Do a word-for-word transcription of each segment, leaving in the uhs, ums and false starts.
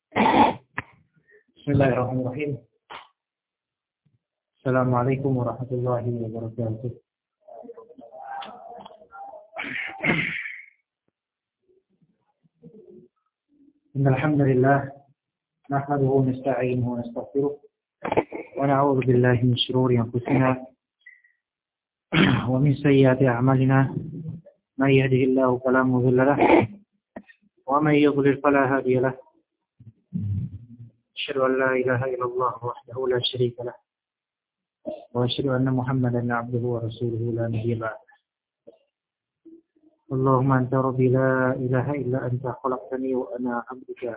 Bismillahirrahmanirrahim. Assalamualaikum warahmatullahi wabarakatuh. Innal hamdalillah nahmaduhu wa nasta'inuhu wa nastaghfiruh wa na'udzu billahi min shururi anfusina wa min sayyiati a'malina. May yahdihillahu fala mudilla lahu wa may yudlil fala hadiya lahu. Asyhadu an la ilaha illallah wahdahu la syarika lahu wa asyhadu anna Muhammadan 'abduhu wa rasuluhu la nabiyya ba'dahu. Allahumma anta rabbi la ilaha illa anta khalaqtani wa ana 'abduka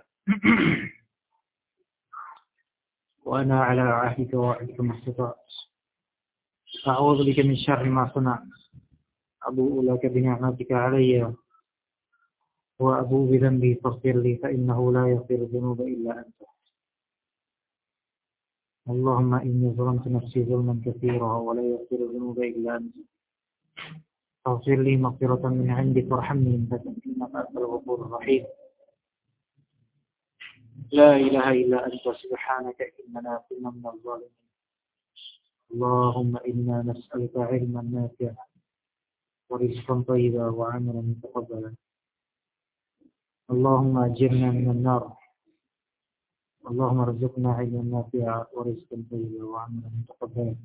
wa ana 'ala 'ahdika wa wa'dika mastata'tu. A'udzu bika min syarri ma sana'tu. Abu'u laka bi ni'matika 'alayya wa abu'u bi dhanbi faghfir li fa innahu la yaghfiru dhunuba illa anta. Allahumma inni zalamtu nafsi zulman katsiran wa la yaghfiru dhunuba illa anta. Faghfir li maghfiratan min 'indik warhamni innaka antal ghafurur rahim. La ilaha illa anta subhanaka innana kunna minadh dhalimin. Allahumma inna nas'aluka 'ilman nafi'an wa rizqan thayyiban wa 'amalan mutaqabbalan. Allahumma ajirna minan nar. Allahumma arzuqna 'ilman nafi'an wa rizqan thayyiban wa 'amalan mutaqabbalan.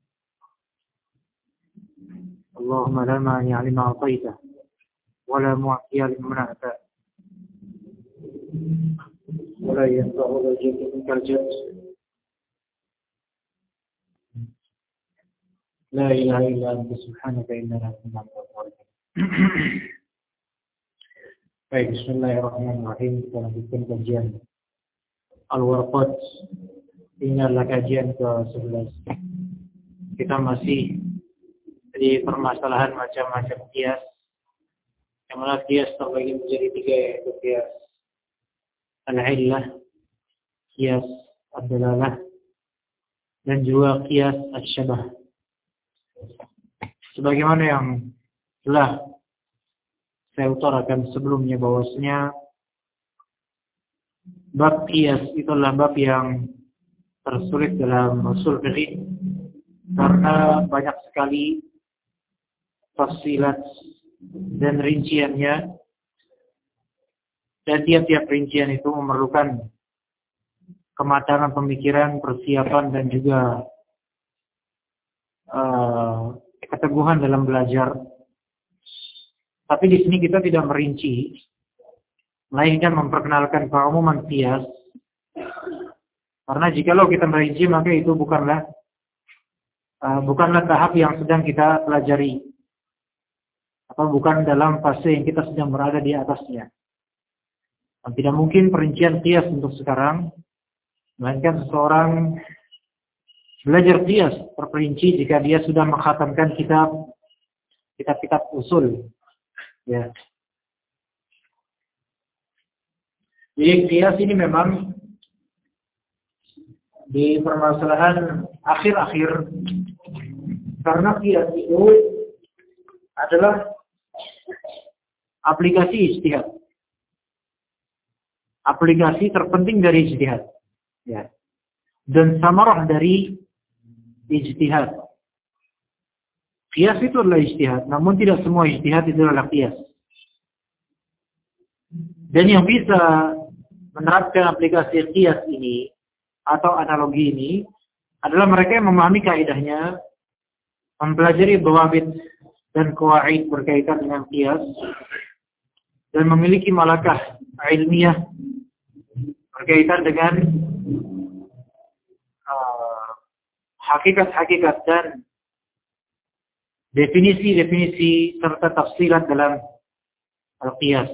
Allahumma la mani'a lima a'tayta wa la mu'tiya lima mana'ta wa la yanfa'u dhal jaddi minkal jadd. La ilaha illa anta subhanaka innana kunna minadh dhalimin. Baik, bismillahirrahmanirrahim. Kita lanjutkan kajian Al-Warqat. Ini adalah kajian ke sebelas. Kita masih di permasalahan macam-macam kias. Yang mana kias terbagi menjadi tiga, yaitu kias al-illah, kias ad-dalalah, dan juga kias asy-syabah. Sebagaimana yang telah saya utarakan sebelumnya, bahwasanya bab kias itu adalah bab yang tersulit dalam ushul fiqh karena banyak sekali tafsilat dan rinciannya, dan tiap-tiap rincian itu memerlukan kematangan pemikiran, persiapan, dan juga uh, keteguhan dalam belajar. Tapi di sini kita tidak merinci, melainkan memperkenalkan keumuman qiyas. Karena jikalau kita merinci, maka itu bukanlah uh, bukanlah tahap yang sedang kita pelajari, atau bukan dalam fase yang kita sedang berada di atasnya. Dan tidak mungkin perincian qiyas untuk sekarang, melainkan seseorang belajar qiyas terperinci jika dia sudah mengkhatamkan kitab kitab-kitab usul. Ya. Jadi qiyas ini memang di permasalahan akhir-akhir, karena qiyas itu adalah aplikasi ijtihad. Aplikasi terpenting dari ijtihad. Ya. Dan samarah dari ijtihad. Qiyas itu adalah ijtihad, namun tidak semua ijtihad itu adalah qiyas. Dan yang bisa menerapkan aplikasi qiyas ini atau analogi ini adalah mereka yang memahami kaidahnya, mempelajari dhawabit dan qawaid berkaitan dengan qiyas, dan memiliki malakah ilmiah berkaitan dengan uh, hakikat-hakikat dan definisi-definisi serta tafsilat dalam al-qiyas.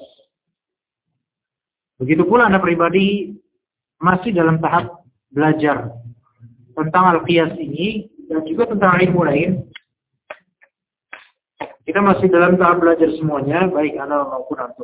Begitu pula Anda pribadi masih dalam tahap belajar tentang al-qiyas ini dan juga tentang ilmu lain. Kita masih dalam tahap belajar semuanya, baik Anda maupun antum.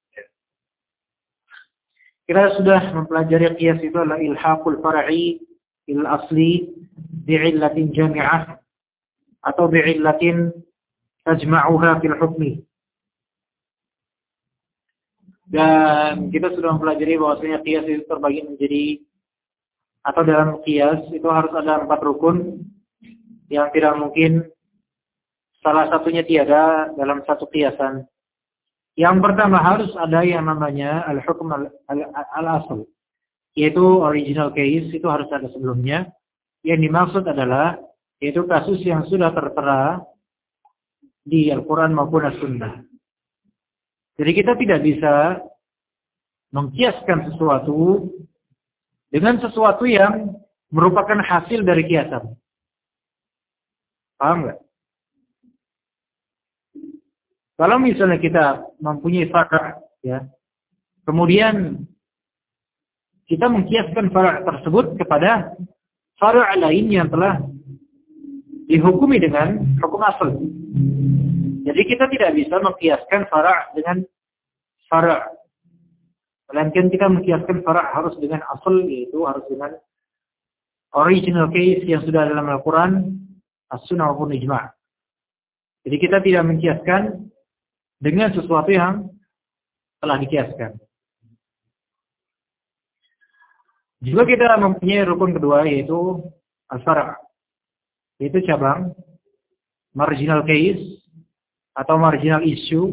Kita sudah mempelajari qiyas itu adalah ilhaqul far'i il asli bi'illatin jami'ah atau bi'illatin tajma'uha fil hukmi. Dan kita sudah mempelajari bahwasanya qiyas itu terbagi menjadi, atau dalam qiyas itu harus ada empat rukun yang tidak mungkin salah satunya tiada dalam satu qiyasan. Yang pertama harus ada yang namanya al-hukm al-asl, yaitu original case, itu harus ada sebelumnya. Yang dimaksud adalah yaitu kasus yang sudah tertera di Al-Quran maupun As-Sunnah. Jadi kita tidak bisa mengkiaskan sesuatu dengan sesuatu yang merupakan hasil dari kiasan. Paham nggak? Kalau misalnya kita mempunyai far', ya, kemudian kita mengkiaskan far' tersebut kepada far' lain yang telah dihukumi dengan hukum asal. Jadi kita tidak bisa mengkiaskan far' dengan far'. Melainkan kita mengkiaskan far' harus dengan asal, yaitu harus dengan original case yang sudah dalam Al-Quran, As-Sunnah maupun Ijma'. Jadi kita tidak mengkiaskan dengan sesuatu yang telah dikiaskan. Juga kita mempunyai rukun kedua, yaitu al-far', yaitu cabang, marginal case atau marginal issue,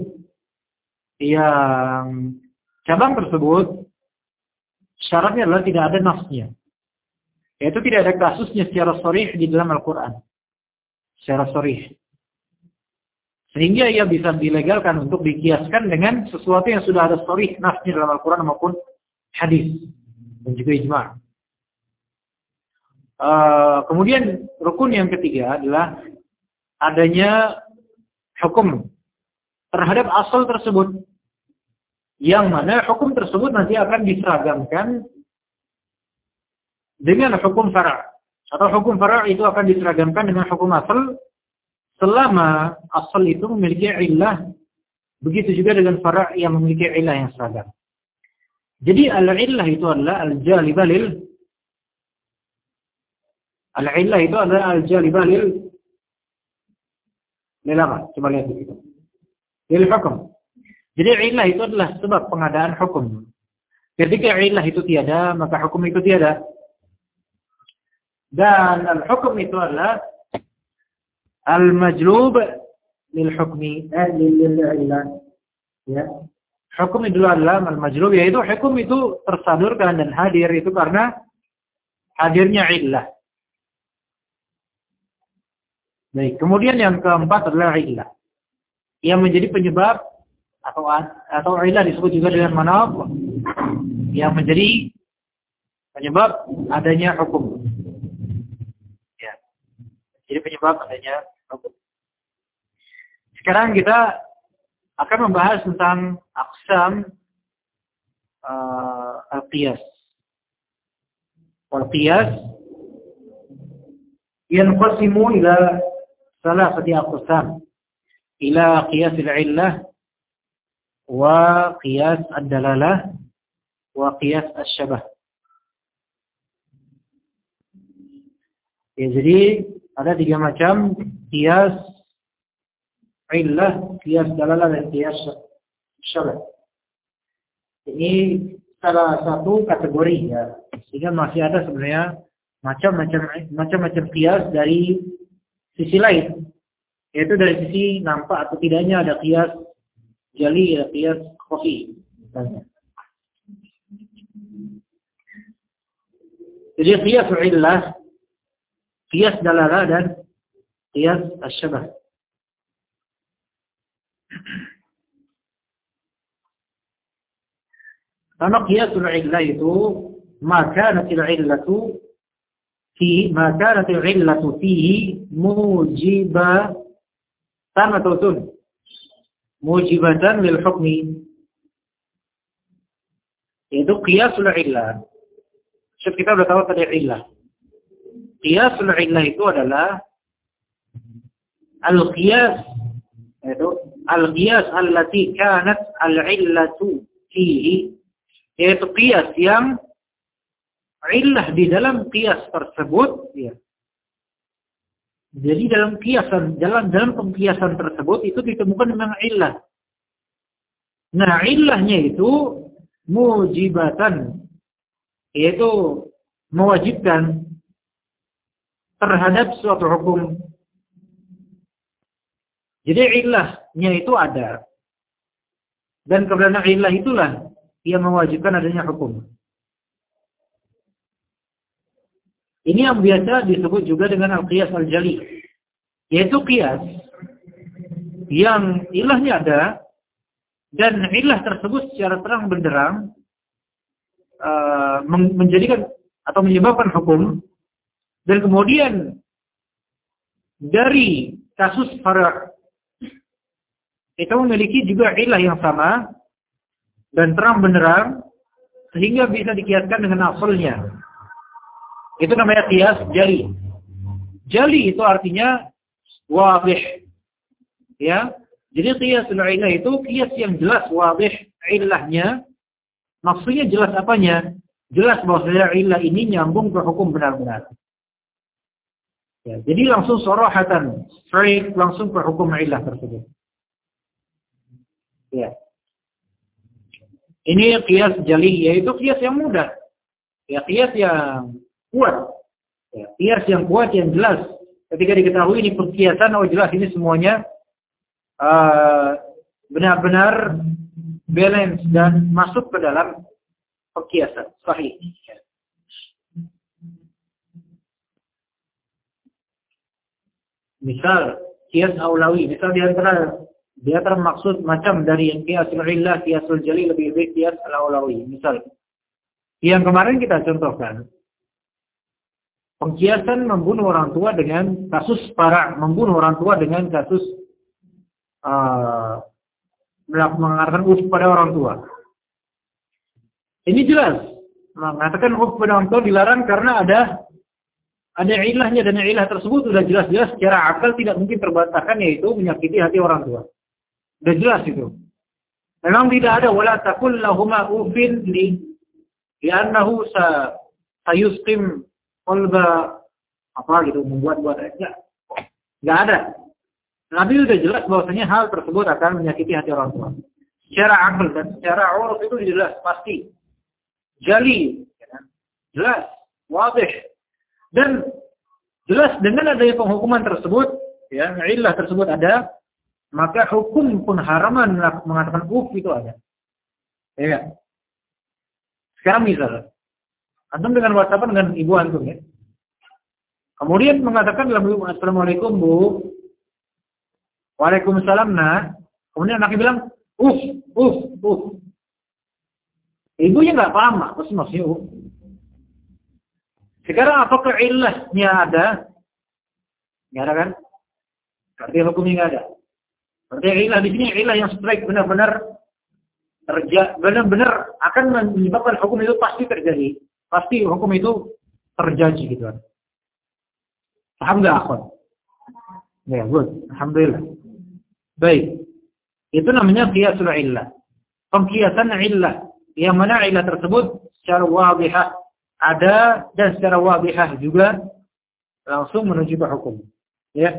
yang cabang tersebut syaratnya adalah tidak ada nafsnya, yaitu tidak ada kasusnya secara sharih di dalam Al-Quran, secara sharih, sehingga ia bisa dilegalkan untuk dikiaskan dengan sesuatu yang sudah ada sharih nafsnya dalam Al-Quran maupun hadis dan juga ijma'. Uh, kemudian rukun yang ketiga adalah adanya hukum terhadap asal tersebut, yang mana hukum tersebut nanti akan diseragamkan dengan hukum far', atau hukum far' itu akan diseragamkan dengan hukum asal selama asal itu memiliki illah. Begitu juga dengan far' yang memiliki illah yang seragam. Jadi al-illah itu adalah al-jalibah lil al-illah itu adalah al-jalibah lil lil apa? Coba lihat di situ. Lil hukum. Jadi illah itu adalah sebab pengadaan hukum. Ketika illah itu tiada, maka hukum itu tiada. Dan al-hukum itu adalah al-majlub lil hukmi, eh, lil illah. Ya. Hukum itu adalah al-majlub, yaitu hukum itu tersadurkan dan hadir itu karena hadirnya illah. Baik, kemudian yang keempat adalah illah, yang menjadi penyebab atau atau illah disebut juga dengan manab, yang menjadi penyebab adanya hukum. Ya. Jadi penyebab adanya hukum. Sekarang kita akan membahas tentang aqsam uh, al-qiyas. Wal-qiyas yanqasimu ila thalathati aqsam. Ila qiyas al-illah, wa qiyas ad-dalalah, wa qiyas asy-syabah. Ya, jadi ada tiga macam qiyas illah, qiyas dalalah, dan qiyas syabah. Ini salah satu kategori, ya. Sehingga masih ada sebenarnya macam-macam macam-macam qiyas dari sisi lain, yaitu dari sisi nampak atau tidaknya ada qiyas jali, ada qiyas khafi misalnya. Jadi qiyas illah, qiyas dalalah, dan qiyas asy-syabah. Karena qiyasul illah itu maka natil illatu fi maka natil illatu fihi mujibatan atau tun mujibatan lil hukmi, itu qiyasul illah. Sebab kita sudah tahu tadi illah. Qiyasul illah itu adalah al-qiyas, itu al-qiyas allati kanat al-illatu fihi, yaitu qiyas yang illah di dalam qiyas tersebut, ya. Jadi dalam kiasan, dalam dalam pengkiasan tersebut itu ditemukan memang illah. Nah, illahnya itu mujibatan, yaitu mewajibkan terhadap suatu hukum. Jadi illahnya itu ada. Dan karena illah itulah yang mewajibkan adanya hukum. Ini yang biasa disebut juga dengan al-qiyas al-jali. Yaitu qiyas yang ilahnya ada dan ilah tersebut secara terang benderang uh, menjadikan atau menyebabkan hukum, dan kemudian dari kasus fara' kita memiliki juga ilah yang sama dan terang benderang sehingga bisa dikiaskan dengan asalnya. Itu namanya qiyas jali. Jali itu artinya wadih. Ya. Jadi qiyasul illah itu qiyas yang jelas, wadih ilahnya. Maksudnya jelas apanya? Jelas bahwa illah ini nyambung ke hukum benar-benar. Ya, jadi langsung sarahatan, straight langsung ke hukum illah tersebut. Ya. Ini qiyas jali, yaitu qiyas yang mudah. Ya, qiyas yang kuat. Ya, qiyas yang kuat, yang jelas. Ketika diketahui ini perkiasan, oh jelas ini semuanya uh, benar-benar balance dan masuk ke dalam perkiasan. Sahih. Misal, qiyas aulawi. Misal di antara Dia termaksud macam dari yang qiyasul illah, qiyasul jali, lebih baik qiyas al-aulawi. Misal, yang kemarin kita contohkan, pengkiasan membunuh orang tua dengan kasus para, membunuh orang tua dengan kasus uh, mengatakan uf pada orang tua. Ini jelas, mengatakan uf pada orang tua dilarang karena ada ada ilahnya, dan ilah tersebut sudah jelas-jelas secara akal tidak mungkin terbantahkan, yaitu menyakiti hati orang tua. Sudah jelas itu. Memang tidak ada wala taqul lahuma ufin li li'annahu sa sayusqim qalba apa gitu, membuat-buat enggak. Enggak ada. Nabi sudah jelas bahwasanya hal tersebut akan menyakiti hati orang tua. Secara akal dan secara uruf itu jelas pasti. Jali, ya, jelas, wadih. Dan jelas dengan adanya penghukuman tersebut, ya, ilah tersebut ada, maka hukum pun haraman mengatakan uf itu ada. Ya. Sekarang misal, antum dengan WhatsApp dengan ibu antum ya. Kemudian mengatakan dalam assalamualaikum bu, waalaikumsalam nah. Kemudian anaknya bilang uf, uf, uf. Ibunya nggak paham apa sih maksudnya uf. Sekarang apakah ilahnya ada? Nggak ada kan? Berarti hukumnya nggak ada. Berarti ilah di sini ilah yang strike, benar-benar terjadi, benar-benar akan menyebabkan hukum itu pasti terjadi, pasti hukum itu terjadi gitu kan. Paham nggak akhwan? Ya, good. Alhamdulillah. Baik. Itu namanya qiyasul illah. Pengkiasan illah, yang mana illah tersebut secara wadihah ada dan secara wadihah juga langsung menuju ke hukum. Ya.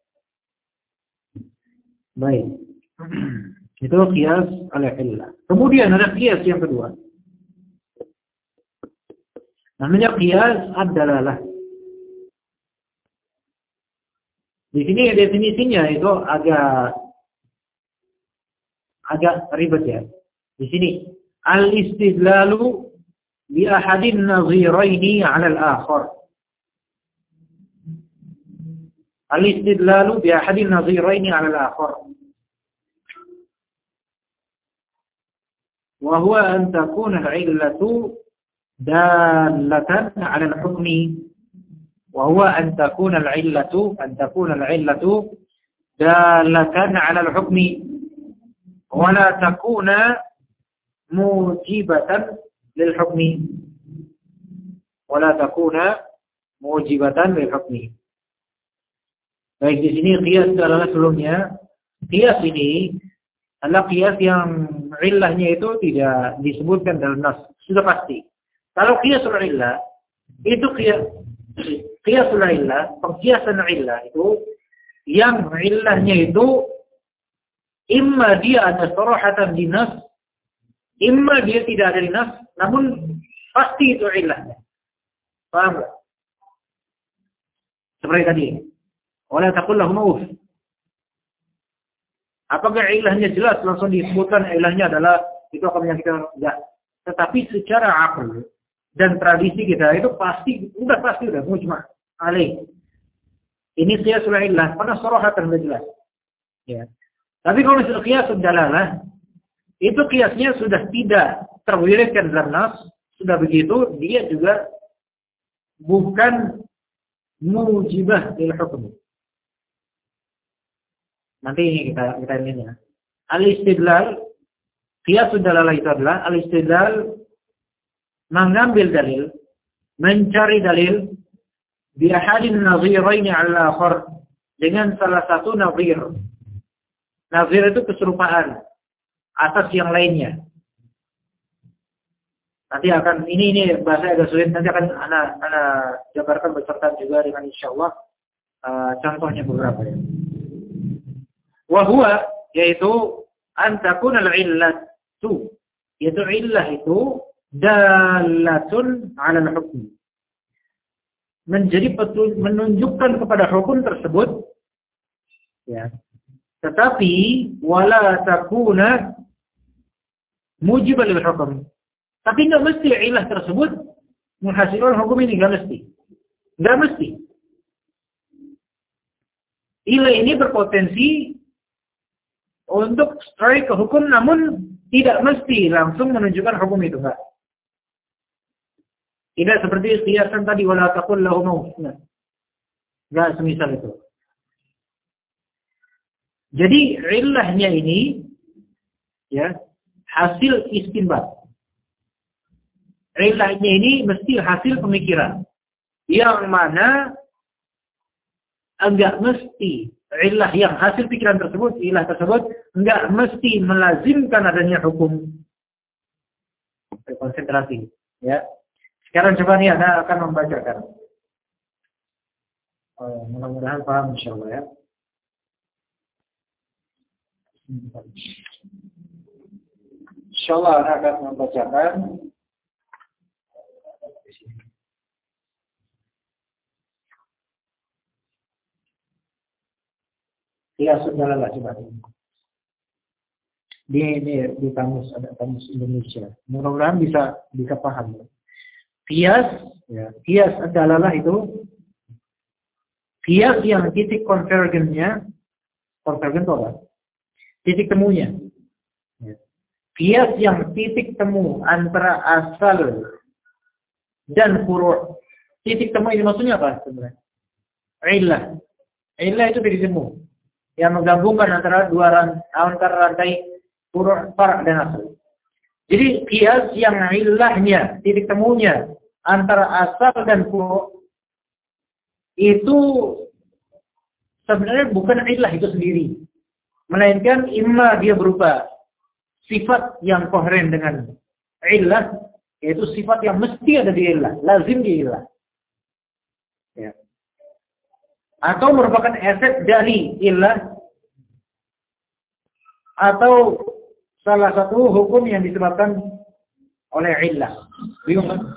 Baik. Itu qiyas al-illah. Kemudian ada qiyas yang kedua. Namanya qiyas ad-dalalah. Di sini definisinya itu agak agak ribet ya. Di sini al-istidlalu bi ahadin naziraini 'ala al-akhar. Al-istidlalu bi ahadin naziraini 'ala al-akhar. Wa huwa an takuna al-'illatu dallatan 'ala al-hukmi. Wa huwa an takuna al-'illatu an takuna al-'illatu dallatan 'ala al-hukmi wa la takuna mujibatan lil-hukmi. Wa la takuna mujibatan lil-hukmi. Baik, di sini qiyas adalah sebelumnya. Qiyas ini adalah qiyas yang illahnya itu tidak disebutkan dalam nas. Sudah pasti. Kalau qiyasul illah, itu qiyas qiyasul illah, pengkiasan illah itu yang illahnya itu Imma dia ada sarahatan di nas, imma dia tidak ada di nas, namun pasti itu ilahnya. Paham nggak? Seperti tadi. Wala taqul lahum uff. Apakah ilahnya jelas langsung disebutkan ilahnya adalah itu akan menyakitkan? Enggak. Tetapi secara akal dan tradisi kita itu pasti, udah pasti udah mujma' alaih. Ini qiyasul illah, karena sarahatan sudah jelas. Ya. Tapi kalau misalnya qiyasul dalalah, itu qiyasnya sudah tidak terwiridkan dalam nas, sudah begitu dia juga bukan mujibah lil hukm. Nanti ini kita kita ini ya. Al-istidlal, qiyasul dalalah itu adalah al-istidlal mengambil dalil, mencari dalil bi ahadin nadhiraini 'ala akhar, dengan salah satu nadhir. Nadhir itu keserupaan atas yang lainnya. Nanti akan ini ini bahasa agak sulit, nanti akan ana ana jabarkan beserta juga dengan insyaallah uh, contohnya beberapa ya. Wa huwa, yaitu an takuna al-illatu, yaitu illah itu dalatun 'ala al-hukm, menjadi petunjuk, menunjukkan kepada hukum tersebut ya. Tetapi wala takuna mujibal lil hukm. Tapi enggak mesti ilah tersebut menghasilkan hukum ini, enggak mesti. Enggak mesti. Ilah ini berpotensi untuk strike ke hukum, namun tidak mesti langsung menunjukkan hukum itu, enggak. Tidak seperti qiyasan tadi wala taqul lahum uff. Enggak semisal itu. Jadi illahnya ini ya hasil istinbat. Illahnya ini mesti hasil pemikiran. Yang mana enggak mesti illah yang hasil pikiran tersebut, ilah tersebut enggak mesti melazimkan adanya hukum. Konsentrasi ya. Sekarang coba nih Anda akan membacakan. Oh, mudah-mudahan paham insyaallah ya. Insyaallah Anda akan membacakan ya sudah lah coba. Di ini di kamus ada kamus Indonesia. Mudah-mudahan bisa bisa paham. Qiyas, ya, qiyas adalah itu qiyas yang titik konvergennya, konvergen itu apa? Titik temunya. Ya. Qiyas yang titik temu antara asal dan furu'. Titik temu ini maksudnya apa sebenarnya? Illah. Illah itu titik temu yang menggabungkan antara dua rantai, antara rantai furu', far' dan asal. Jadi qiyas yang illahnya, titik temunya antara asal dan furu' itu sebenarnya bukan illah itu sendiri, melainkan imma dia berupa sifat yang koheren dengan illah, yaitu sifat yang mesti ada di illah, lazim di illah. Ya. Atau merupakan efek dari illah, atau salah satu hukum yang disebabkan oleh illah. Bingung kan?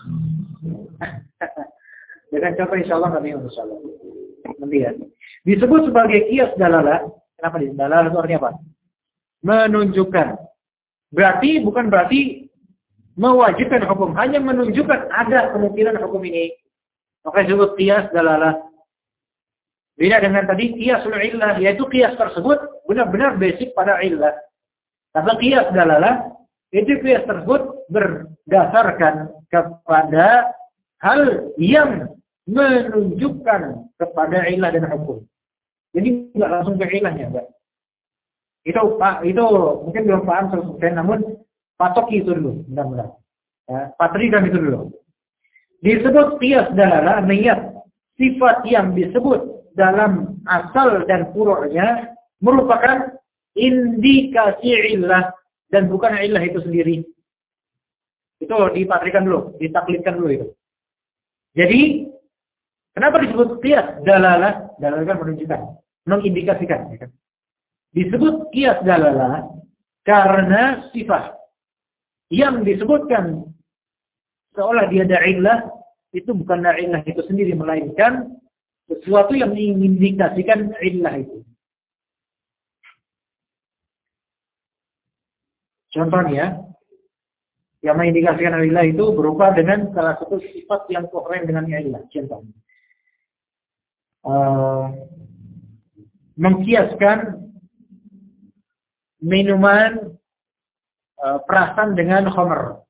Dengan contoh insyaallah nggak bingung insyaallah. Nanti ya. Disebut sebagai qiyas dalalah. Kenapa di dalalah itu artinya apa? Menunjukkan. Berarti bukan berarti mewajibkan hukum, hanya menunjukkan ada kemungkinan hukum ini. Maka disebut qiyas dalalah. Beda dengan tadi qiyasul illah, yaitu qiyas tersebut benar-benar basic pada illah. Tapi qiyas dalalah itu qiyas tersebut berdasarkan kepada hal yang menunjukkan kepada illah dan hukum. Jadi tidak langsung ke ilahnya, Pak. Itu Pak, itu mungkin belum paham seratus persen, namun patoki itu dulu, benar-benar. Ya, patrikan itu dulu. Disebut qiyas dalalah, niat sifat yang disebut dalam asal dan furu'nya merupakan indikasi illah dan bukan illah itu sendiri. Itu dipatrikan dulu, ditaklidkan dulu itu. Jadi kenapa disebut qiyas dalalah? Dalalah kan menunjukkan, mengindikasikan, ya kan? Disebut kias dalalah karena sifat yang disebutkan seolah dia ada illah, itu bukan illah itu sendiri, melainkan sesuatu yang mengindikasikan illah itu. Contohnya, yang mengindikasikan illah itu berupa dengan salah satu sifat yang koheren dengan illah. Contohnya, uh, mengkiaskan minuman uh, perasan dengan khamr.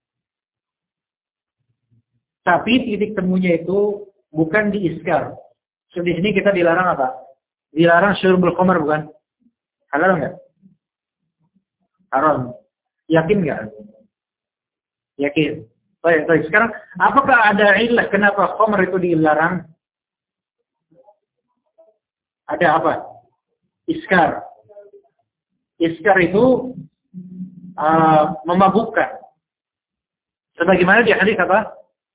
Tapi titik temunya itu bukan di iskar. So, di sini kita dilarang apa? Dilarang syurbul khamr, bukan? Halal enggak? Haram. Yakin nggak? Yakin. Baik, baik. Sekarang, apakah ada illah kenapa khamr itu dilarang? Ada apa? Iskar. Iskar itu uh, memabukkan. Sebagaimana di hadis apa?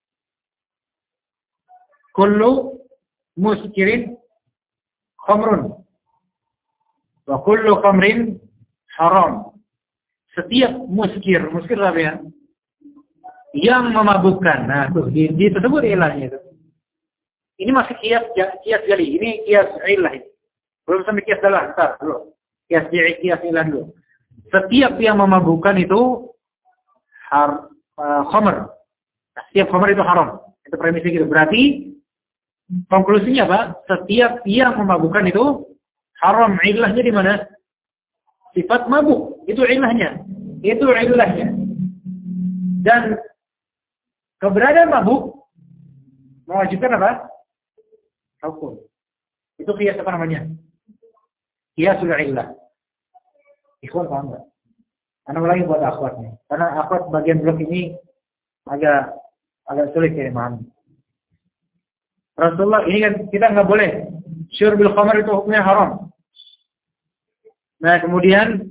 Kullu muskirin khamrun. Wa kullu khamrin haram. Setiap muskir, muskir apa ya? Yang memabukkan. Nah, tuh, di, di tersebut ilahnya itu. Ini masih kias kias jali. Ini kias ilah. Belum sampai kias dalah. Bentar, dulu. Kias kias ilah dulu. Setiap yang memabukkan itu har, uh, khamr. Setiap khamr itu haram. Itu premisnya gitu. Berarti konklusinya apa? Setiap yang memabukkan itu haram. Ilahnya di mana? Sifat mabuk, itu ilahnya. Itu ilahnya. Dan keberadaan mabuk mewajibkan apa? Hukum. Itu kias apa namanya? Kiasul illah. Ikhwan paham enggak? Anak lagi buat akhwatnya. Karena akhwat bagian blok ini agak agak sulit ya, memahami. Rasulullah, ini kan kita nggak boleh syurbil khamr itu hukumnya haram. Nah, kemudian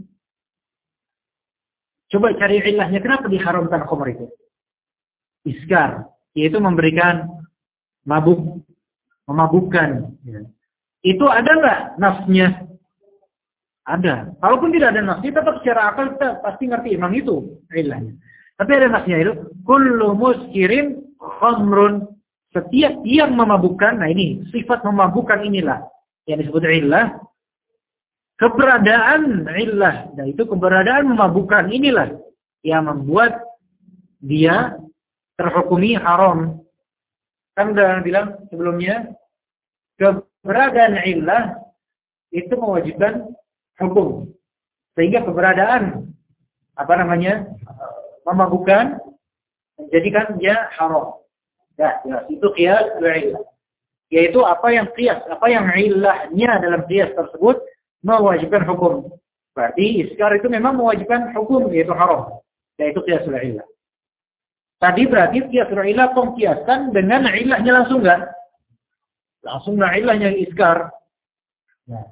coba cari ilahnya kenapa diharamkan khamr itu. Iskar, yaitu memberikan mabuk, memabukkan. Ya. Itu ada nggak nafsnya? Ada. Kalaupun tidak ada nafsnya, tetap secara akal kita pasti ngerti emang itu ilahnya. Tapi ada nafsnya itu, kullu muskirin khamrun. Setiap yang memabukkan, nah ini sifat memabukkan inilah yang disebut ilah. Keberadaan illah, nah itu keberadaan memabukkan inilah yang membuat dia terhukumi haram. Kan udah bilang sebelumnya, keberadaan illah itu mewajibkan hukum. Sehingga keberadaan apa namanya memabukkan menjadikan dia haram. Nah, ya, itu qiyas illah. Yaitu apa yang qiyas, apa yang illahnya dalam qiyas tersebut mewajibkan hukum. Berarti iskar itu memang mewajibkan hukum, yaitu haram. Yaitu qiyasul illah. Tadi berarti qiyasul illah pengkiasan dengan ilahnya langsung kan? Langsung lah ilahnya iskar. Nah.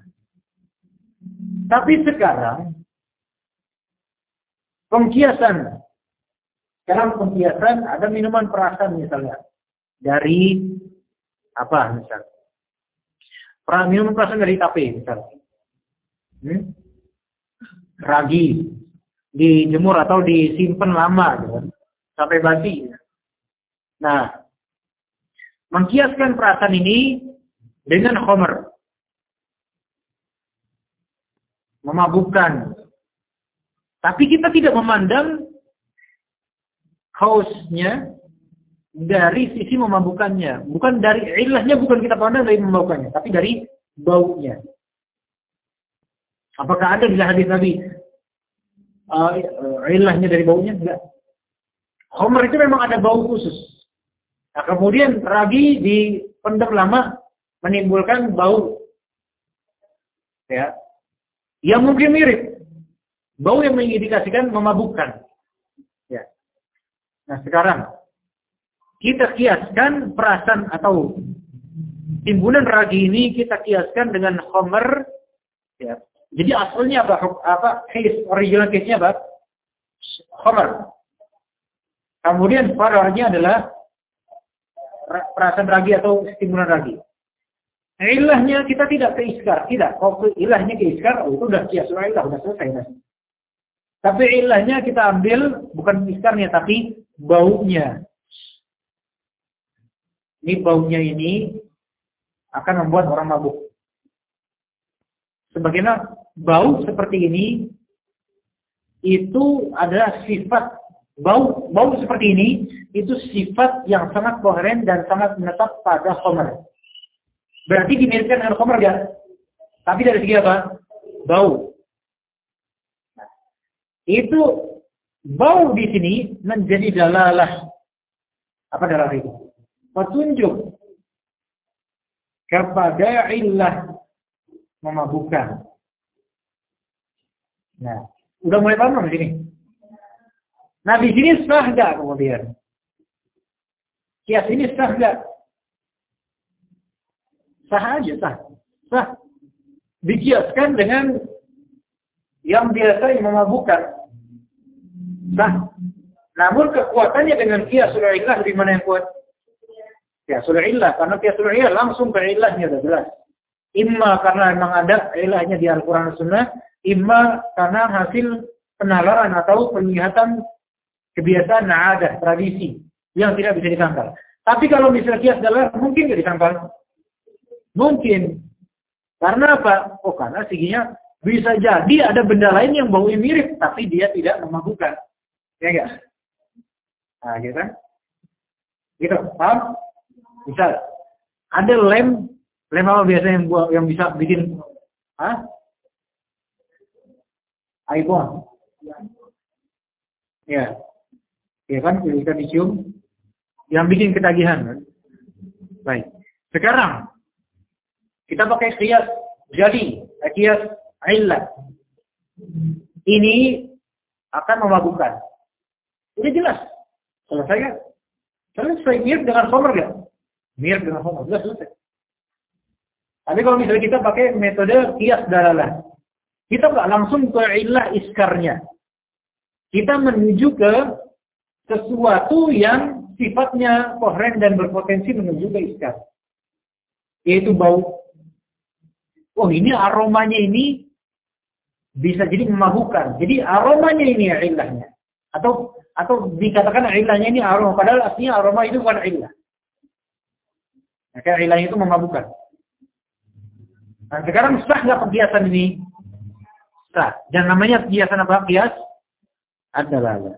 Tapi sekarang pengkiasan. Sekarang pengkiasan ada minuman perasan misalnya. Dari apa misalnya? Minuman perasan dari tape misalnya. Hmm? Ragi dijemur atau disimpan lama gitu, sampai basi. Nah, mengkiaskan perasan ini dengan khamr, memabukkan. Tapi kita tidak memandang hausnya dari sisi memabukkannya, bukan dari ilahnya, bukan kita pandang dari memabukkannya, tapi dari baunya. Apakah ada di hadis Nabi uh, ilahnya dari baunya? Enggak. Khamr itu memang ada bau khusus. Nah, kemudian ragi dipendam lama menimbulkan bau, ya, yang mungkin mirip bau yang mengindikasikan memabukkan. Ya. Nah sekarang kita kiaskan perasan atau timbunan ragi ini kita kiaskan dengan khamr, ya. Jadi asalnya apa? Apa? Case original case-nya apa? Khamr. Kemudian far'nya adalah perasan ragi atau timbunan ragi. Ilahnya kita tidak ke iskar, tidak. Kalau ilahnya ke iskar, oh, itu udah kiasul ilah, udah selesai. Udah. Tapi ilahnya kita ambil bukan iskarnya, tapi baunya. Ini baunya ini akan membuat orang mabuk. Sebagaimana bau seperti ini, itu adalah sifat bau bau seperti ini, itu sifat yang sangat koheren dan sangat menetap pada khamr. Berarti dimiripkan dengan khamr ya? Tapi dari segi apa? Bau. Itu bau di sini menjadi dalalah. Apa dalalah itu? Petunjuk kepada illah memabukkan. Nah, udah mulai paham di sini. Nah, di sini sah enggak kemudian? Kias ini sah enggak? Sah aja, sah. Sah. Dikiaskan dengan yang biasa yang memabukkan. Sah. Namun kekuatannya dengan kiasul illah di mana yang kuat? Kiasul illah, karena kiasul illah langsung ke ilahnya sudah jelas. Imma karena memang ada ilahnya di Al-Quran dan Sunnah, imma karena hasil penalaran atau penglihatan kebiasaan ada tradisi yang tidak bisa disangkal. Tapi kalau misalnya kias adalah mungkin tidak disangkal. Mungkin. Karena apa? Oh, karena siginya bisa jadi ada benda lain yang baunya mirip, tapi dia tidak memabukkan. Ya enggak? Nah, gitu kan? Gitu, paham? Misal, ada lem, lem apa biasanya yang, yang bisa bikin, ah? iPhone. Ya. Ya kan, kita dicium, yang bikin ketagihan. Kan? Baik. Sekarang, kita pakai kias jadi, kias illah. Ini akan memabukkan. Ini jelas. Selesai kan? Selesai. Mirip dengan khamr kan? Mirip dengan khamr. Jelas selesai. Tapi kalau misalnya kita pakai metode kias dalalah, kita nggak langsung ke illah iskarnya. Kita menuju ke sesuatu yang sifatnya kohren dan berpotensi menuju ke iskar. Yaitu bau. Oh, ini aromanya ini bisa jadi memabukkan. Jadi aromanya ini ilahnya. Atau atau dikatakan ilahnya ini aroma. Padahal aslinya aroma itu bukan ilah. Maka ilahnya itu memabukkan. Nah, sekarang sah nggak kiasan ini? Sah. Dan namanya kiasan apa? Kias adalah.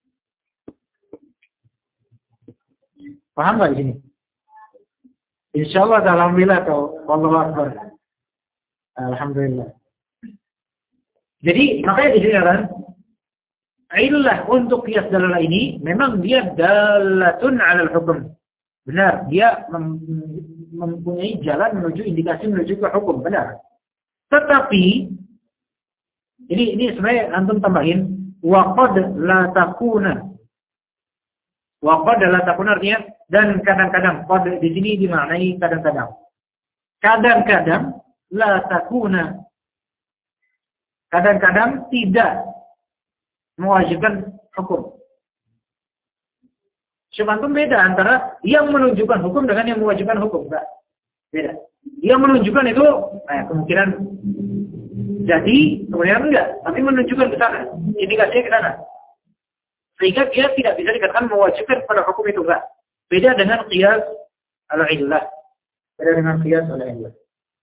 Paham nggak di sini? Insya Allah, alhamdulillah atau Allahu Akbar. Alhamdulillah. Jadi makanya di sini kan, illah untuk kias dalalah ini memang dia dalatun 'alal hukum. Benar, dia mem mempunyai jalan menuju indikasi menuju ke hukum, benar. Tetapi ini ini sebenarnya antum tambahin wa qad la takuna. Wa qad la takuna artinya dan kadang-kadang, qad di sini dimaknai kadang-kadang. Kadang-kadang la takuna. Kadang-kadang tidak mewajibkan hukum. Sebenarnya beda antara yang menunjukkan hukum dengan yang mewajibkan hukum. Enggak. Beda. Yang menunjukkan itu eh, kemungkinan jadi, kemudian enggak. Tapi menunjukkan ke sana. Indikasinya ke sana. Sehingga dia tidak bisa dikatakan mewajibkan pada hukum itu. Enggak. Beda dengan qiyas al-illah. Beda dengan qiyas al-illah.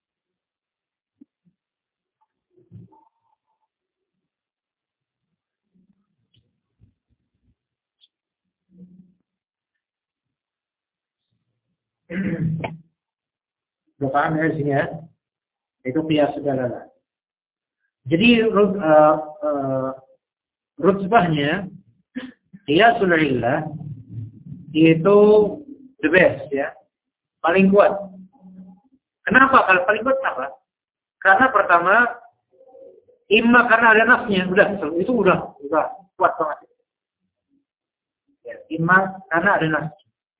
Sudah paham ya di sini ya? Itu qiyas dalalah. Jadi uh, uh, rutbahnya qiyasul illah itu the best ya. Paling kuat. Kenapa? Kalau paling kuat apa? Karena pertama imma karena ada nafsnya, udah itu udah udah kuat banget. Ya, imma karena ada nafs.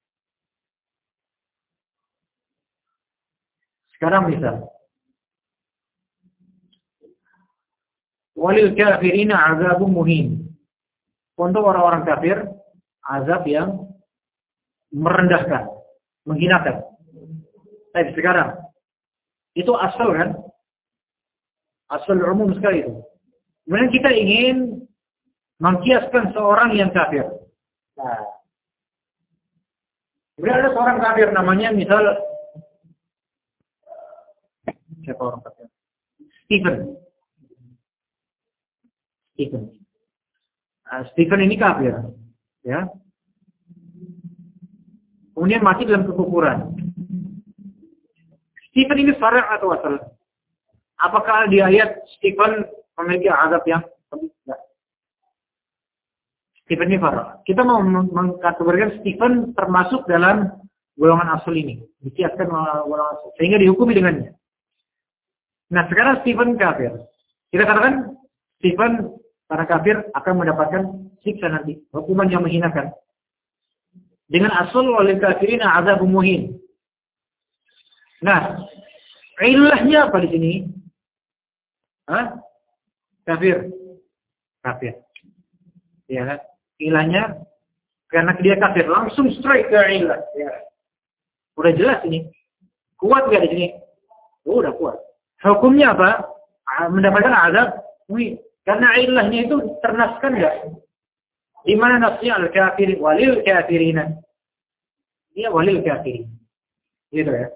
Sekarang misal walil kafirina azabun muhin. Untuk orang-orang kafir azab yang merendahkan, menghinakan. Tapi sekarang Itu asal kan? Asal umum sekali itu. Kemudian kita ingin mengkiaskan seorang yang kafir. Nah, kemudian ada seorang kafir namanya misal siapa orang kafir? Stephen. Stephen. Nah, Stephen ini kafir, ya. Kemudian mati dalam kekufuran. Stephen ini syara' atau asal? Apakah di ayat Stephen memiliki azab yang tidak? Stephen ini syara'. Kita mau mengkategorikan Stephen termasuk dalam golongan asal ini, dikiaskan golongan asal, sehingga dihukumi dengannya. Nah, sekarang Stephen kafir. Kita katakan Stephen karena kafir akan mendapatkan siksa nanti, hukuman yang menghinakan. Dengan asal oleh kafirin azab muhin. Nah, ilahnya apa di sini? Hah? Kafir. Kafir. Ya kan? Ilahnya karena dia kafir, langsung straight ke ilah. Ya. Udah jelas ini. Kuat enggak di sini? Oh, udah kuat. Hukumnya apa? Mendapatkan azab muhin. Karena ilahnya itu ternaskan enggak? Di mana nasnya al-kafir walil kafirina? Dia walil kafirin. Gitu ya.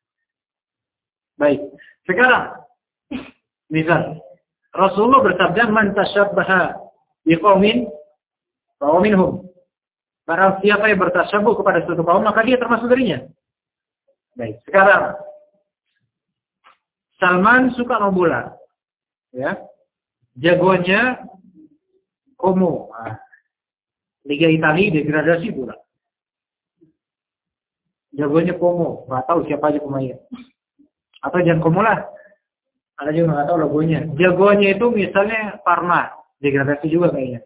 Baik. Sekarang misal Rasulullah bersabda man tasyabbaha biqaumin fa minhum. Barang siapa yang bertasyabuh kepada suatu kaum maka dia termasuk darinya. Baik. Sekarang Salman suka main bola. Ya. Jagoannya Como. Nah, Liga Italia degradasi bola. Jagoannya Como, nggak tahu siapa aja pemainnya. Atau jangan Como lah, ada juga nggak tahu logonya. Jagoannya itu misalnya Parma, degradasi juga kayaknya.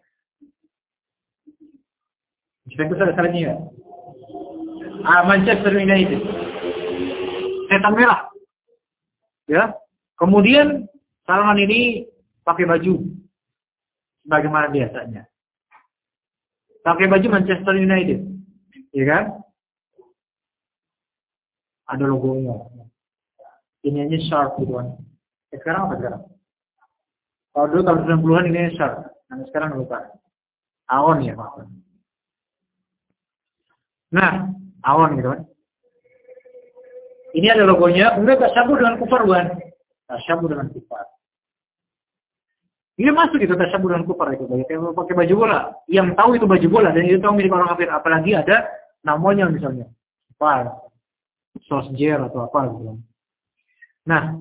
Juventus ada salahnya ya? Ah, Manchester United, setan merah, ya. Kemudian Salman ini pakai baju, bagaimana biasanya? Pakai baju Manchester United, ya kan? Ada logonya. Ini aja sharp gitu kan. Eh, sekarang apa sekarang? Kalau dulu tahun sembilan puluhan ini sharp. Nah, sekarang lupa. Aon ya, Pak. Nah, Aon gitu kan. Ini ada logonya. Enggak tasyabuh dengan kufar bukan? Tasyabuh dengan kufar. Ini masuk itu tasyabuh dengan kufar itu. Kayak pakai baju bola. Yang tahu itu baju bola dan itu tahu milik orang kafir. Apalagi ada namanya misalnya. Apa? Sosjer atau apa gitu. Nah,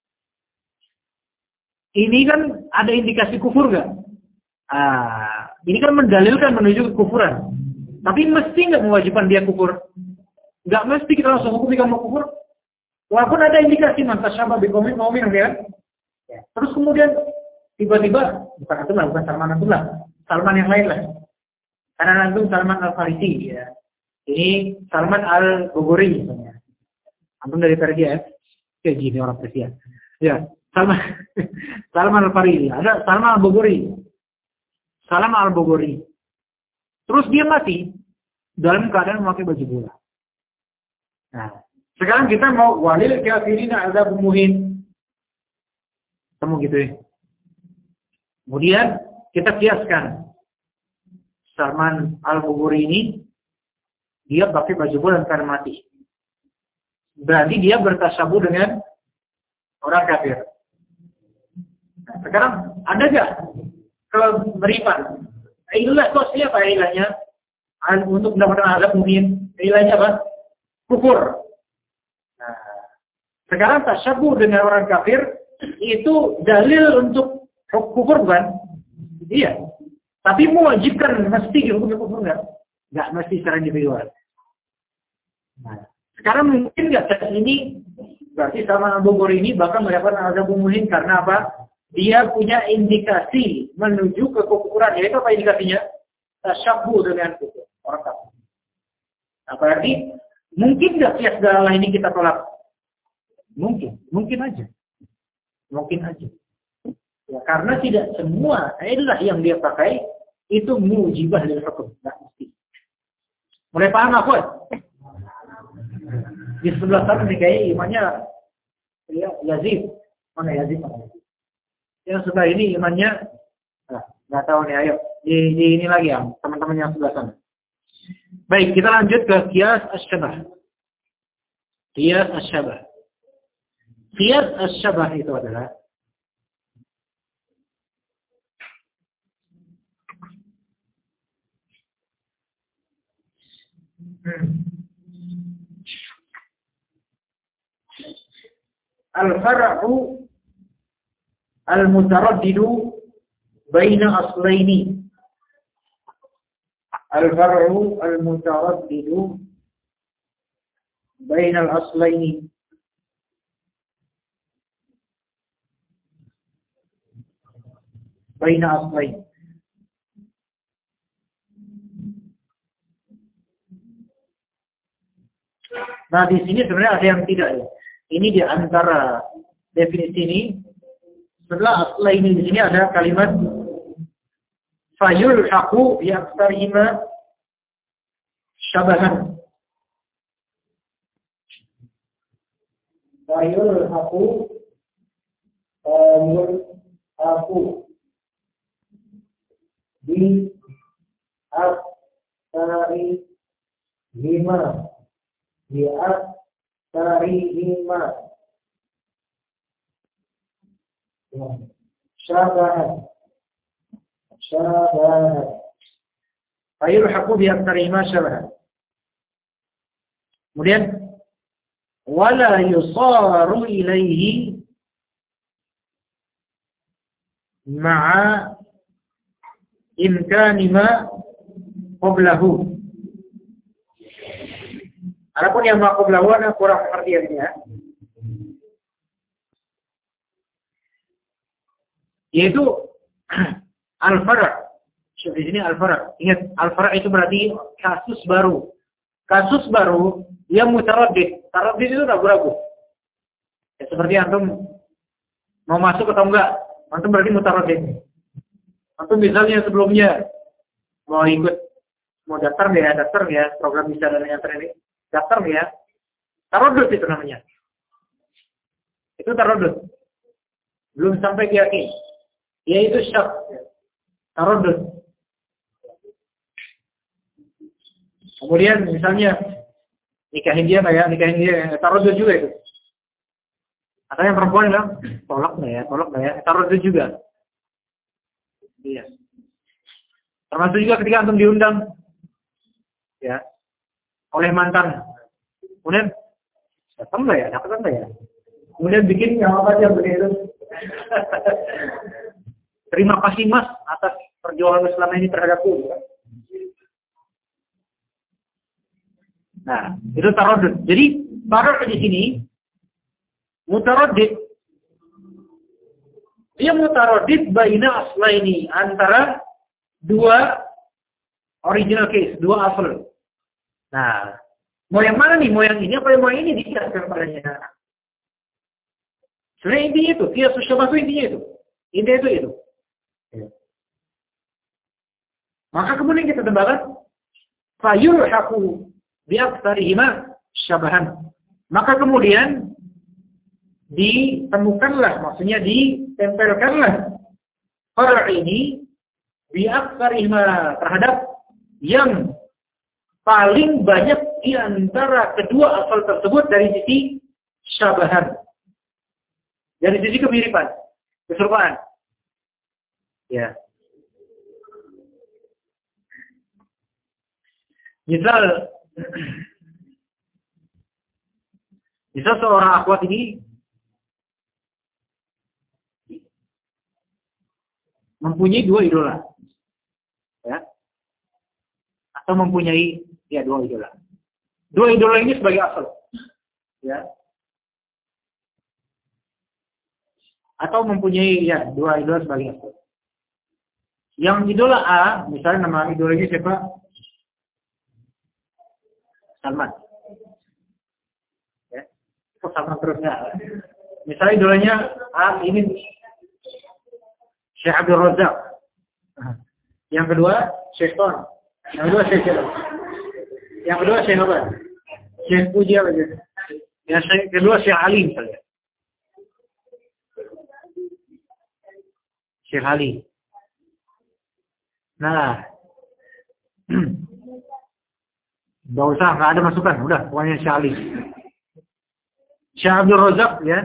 ini kan ada indikasi kufur nggak? Ah, ini kan mendalilkan menuju kekufuran. Tapi mesti nggak mewajibkan dia kufur? Nggak mesti kita langsung hukum kamu kufur. Walaupun ada indikasi mantasyabah biqaumin mu'min, kan? Ya. Terus kemudian tiba-tiba bukan Abdullah, bukan Salman Abdullah, Salman yang lain lah. Karena itu Salman Al-Farisi, ya. Ini Salman Al-Bogori misalnya. Antum dari Persia ya? Kayak gini orang Persia. Ya, Salman Salman Al-Farisi. Ada Salman Al-Bogori. Salman Al-Bogori. Terus dia mati dalam keadaan memakai baju bola. Nah, sekarang kita mau walil kafirina azab muhin. Kamu gitu ya. Kemudian kita kiaskan Salman Al-Bogori ini dia pakai baju bola karena mati. Berarti dia bertasyabuh dengan orang kafir. Nah, sekarang ada nggak kemiripan? Ilah kok siapa ilahnya? Untuk mendapatkan azab mungkin ilahnya apa? Kufur. Nah, sekarang tasyabuh dengan orang kafir itu dalil untuk kufur bukan? Iya. Tapi mewajibkan mesti hukum kufur nggak? Nggak mesti secara individual. Nah, sekarang mungkin nggak tes ini berarti sama Bogor ini bakal mendapatkan azab muhin karena apa? Dia punya indikasi menuju ke kekufuran. Yaitu apa indikasinya? Tasyabuh dengan kufur orang kafir. Nah, berarti mungkin nggak kias dalam ini kita tolak? Mungkin, mungkin aja, mungkin aja. Ya, karena tidak semua ilah yang dia pakai itu mujibah dari hukum, nggak mesti. Mulai paham aku? Di sebelah sana nih kayak imannya Ya, Yazid. Mana Yazid? Yang sebelah ini imannya, nah, nggak tahu nih, ayo. Di, di ini lagi ya, teman-teman yang sebelah sana. Baik, kita lanjut ke Qiyas Asy-Syabah. Qiyas Asy-Syabah. Qiyas Asy-Syabah itu adalah al-far'u al-mutaraddidu baina aslaini. Al-far'u al-mutaraddidu baina al-aslaini. Baina aslaini. Nah, di sini sebenarnya ada yang tidak ya. Ini di antara definisi ini. Setelah asla ini di sini ada kalimat fayulhaqu bi aktsarihima syabahan. Fayulhaqu fayulhaqu bi aktsarihima di aktsarihima syabahan syabahan fayulhaqu bi aktsarihima syabahan. Kemudian wala yusaru ilaihi ma'a imkani ma qablahu. Adapun yang ma qablahu ana kurang pengertiannya. Yaitu al-far'. Di sini al-far'. Ingat, al-far' itu berarti kasus baru. Kasus baru yang mutaraddid. Taraddid itu ragu-ragu. Ya, seperti antum mau masuk atau enggak, antum berarti mutaraddid. Antum misalnya sebelumnya mau ikut, mau daftar ya, daftar ya, program bisa dan yang ini, daftar ya, taraddud itu namanya. Itu taraddud. Belum sampai yakin. Yaitu syak. Taraddud. Kemudian misalnya nikahin dia kayak nikahin dia, taraddud juga itu. Atau yang perempuan bilang, tolak nggak ya, tolak nggak ya, taraddud juga. Iya. Termasuk juga ketika antum diundang, ya, oleh mantan. Kemudian datang nggak ya, datang nggak ya. Kemudian bikin yang apa aja begitu. Terima kasih Mas atas perjuangan selama ini terhadapku. Nah, itu taraddud. Jadi, taraddud di sini mutaraddid. Dia mutaraddid baina aslaini, antara dua original case, dua asal. Nah, mau yang mana nih? Mau yang ini apa mau yang ini dikiaskan padanya? Sebenarnya intinya itu, qiyas asy-syabah itu intinya itu. Intinya itu itu. Ya. Maka kemudian kita tembakkan fayulhaqu bi aktsarihima syabahan. Maka kemudian ditemukanlah, maksudnya ditempelkanlah far' ini bi aktsarihima terhadap yang paling banyak di antara kedua asal tersebut dari sisi syabahan. Dari sisi kemiripan, keserupaan. Ya. Misal, misal seorang akhwat ini mempunyai dua idola, ya, atau mempunyai ya dua idola. Dua idola ini sebagai asal, ya, atau mempunyai ya dua idola sebagai asal. Yang idola A, misalnya nama idolanya siapa? Salman. Ya, kok Salman terus nggak? Misalnya idolanya A ini Syekh Abdul Razak. Yang kedua Syekh Ton. Yang kedua Syekh siapa? Yang kedua Syekh apa? Syekh Puji apa? Yang kedua Syekh Ali misalnya. Syekh Ali. Nah, nggak usah, nggak ada masukan, udah pokoknya Syekh Ali. Syekh Abdul Razak ya,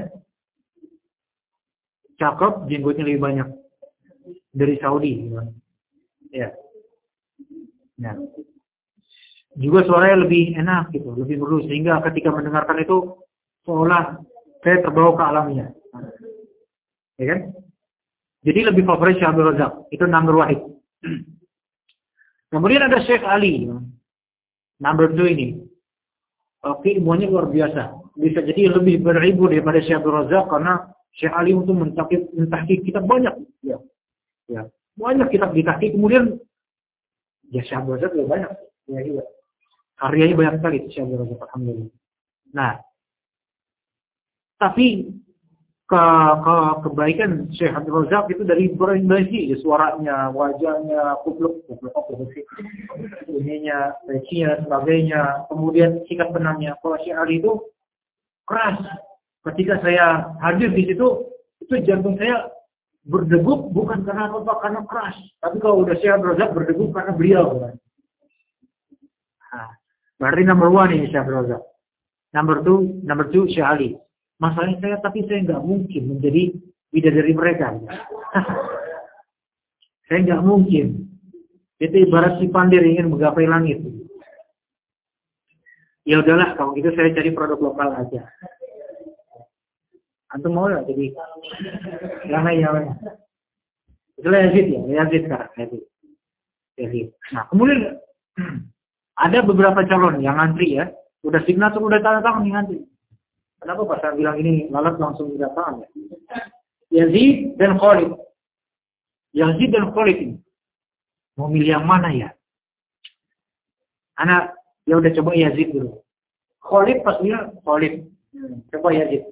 cakep, jenggotnya lebih banyak dari Saudi, ya. Nah, juga suaranya lebih enak gitu, lebih merdu sehingga ketika mendengarkan itu seolah saya terbawa ke alamnya, ya kan? Jadi lebih favorit Syekh Abdul Razak, itu number wahid. Kemudian ada Syekh Ali, number two ini. Oke, ilmunya luar biasa. Bisa jadi lebih beribu daripada Syekh Abdul Razak karena Syekh Ali untuk mentahqiq mentahqiq kitab banyak. Ya. Ya. Banyak kitab ditahqiq, kemudian ya Syekh Abdul Razak lebih banyak. Ya, iya. Karyanya banyak sekali Syekh Abdul Razak, alhamdulillah. Nah, tapi ke, ke kebaikan Syekh Abdul Razak itu dari berbagai ya, suaranya, wajahnya, kupluk, kupluk apa sih? Ininya, pecinya, sebagainya, kemudian sikap benangnya. Kalau Syekh Ali itu keras. Ketika saya hadir di situ, itu jantung saya berdegup bukan karena apa, karena keras. Tapi kalau udah Syekh Abdul Razak berdegup karena beliau. Kan? Nah, berarti nomor one ini Syekh Abdul Razak. Number two, number two Syekh Ali. Masalahnya saya, tapi saya nggak mungkin menjadi bidadari mereka. Saya nggak mungkin. Itu ibarat si pandir ingin menggapai langit. Ya udahlah, kalau gitu saya cari produk lokal aja. Antum mau nggak jadi? Yang lain, yang lain. Itulah Yazid ya, Yazid sekarang. Yazid. Yazid. Nah, kemudian ada beberapa calon yang ngantri ya. Udah signatur, udah tanda tangan yang ngantri. Kenapa Pak saya bilang ini lalat langsung tidak paham ya? Yazid dan Khalid. Yazid dan Khalid ini. Mau milih yang mana ya? Anak, ya udah coba Yazid dulu. Khalid pas bilang Khalid. Coba Yazid.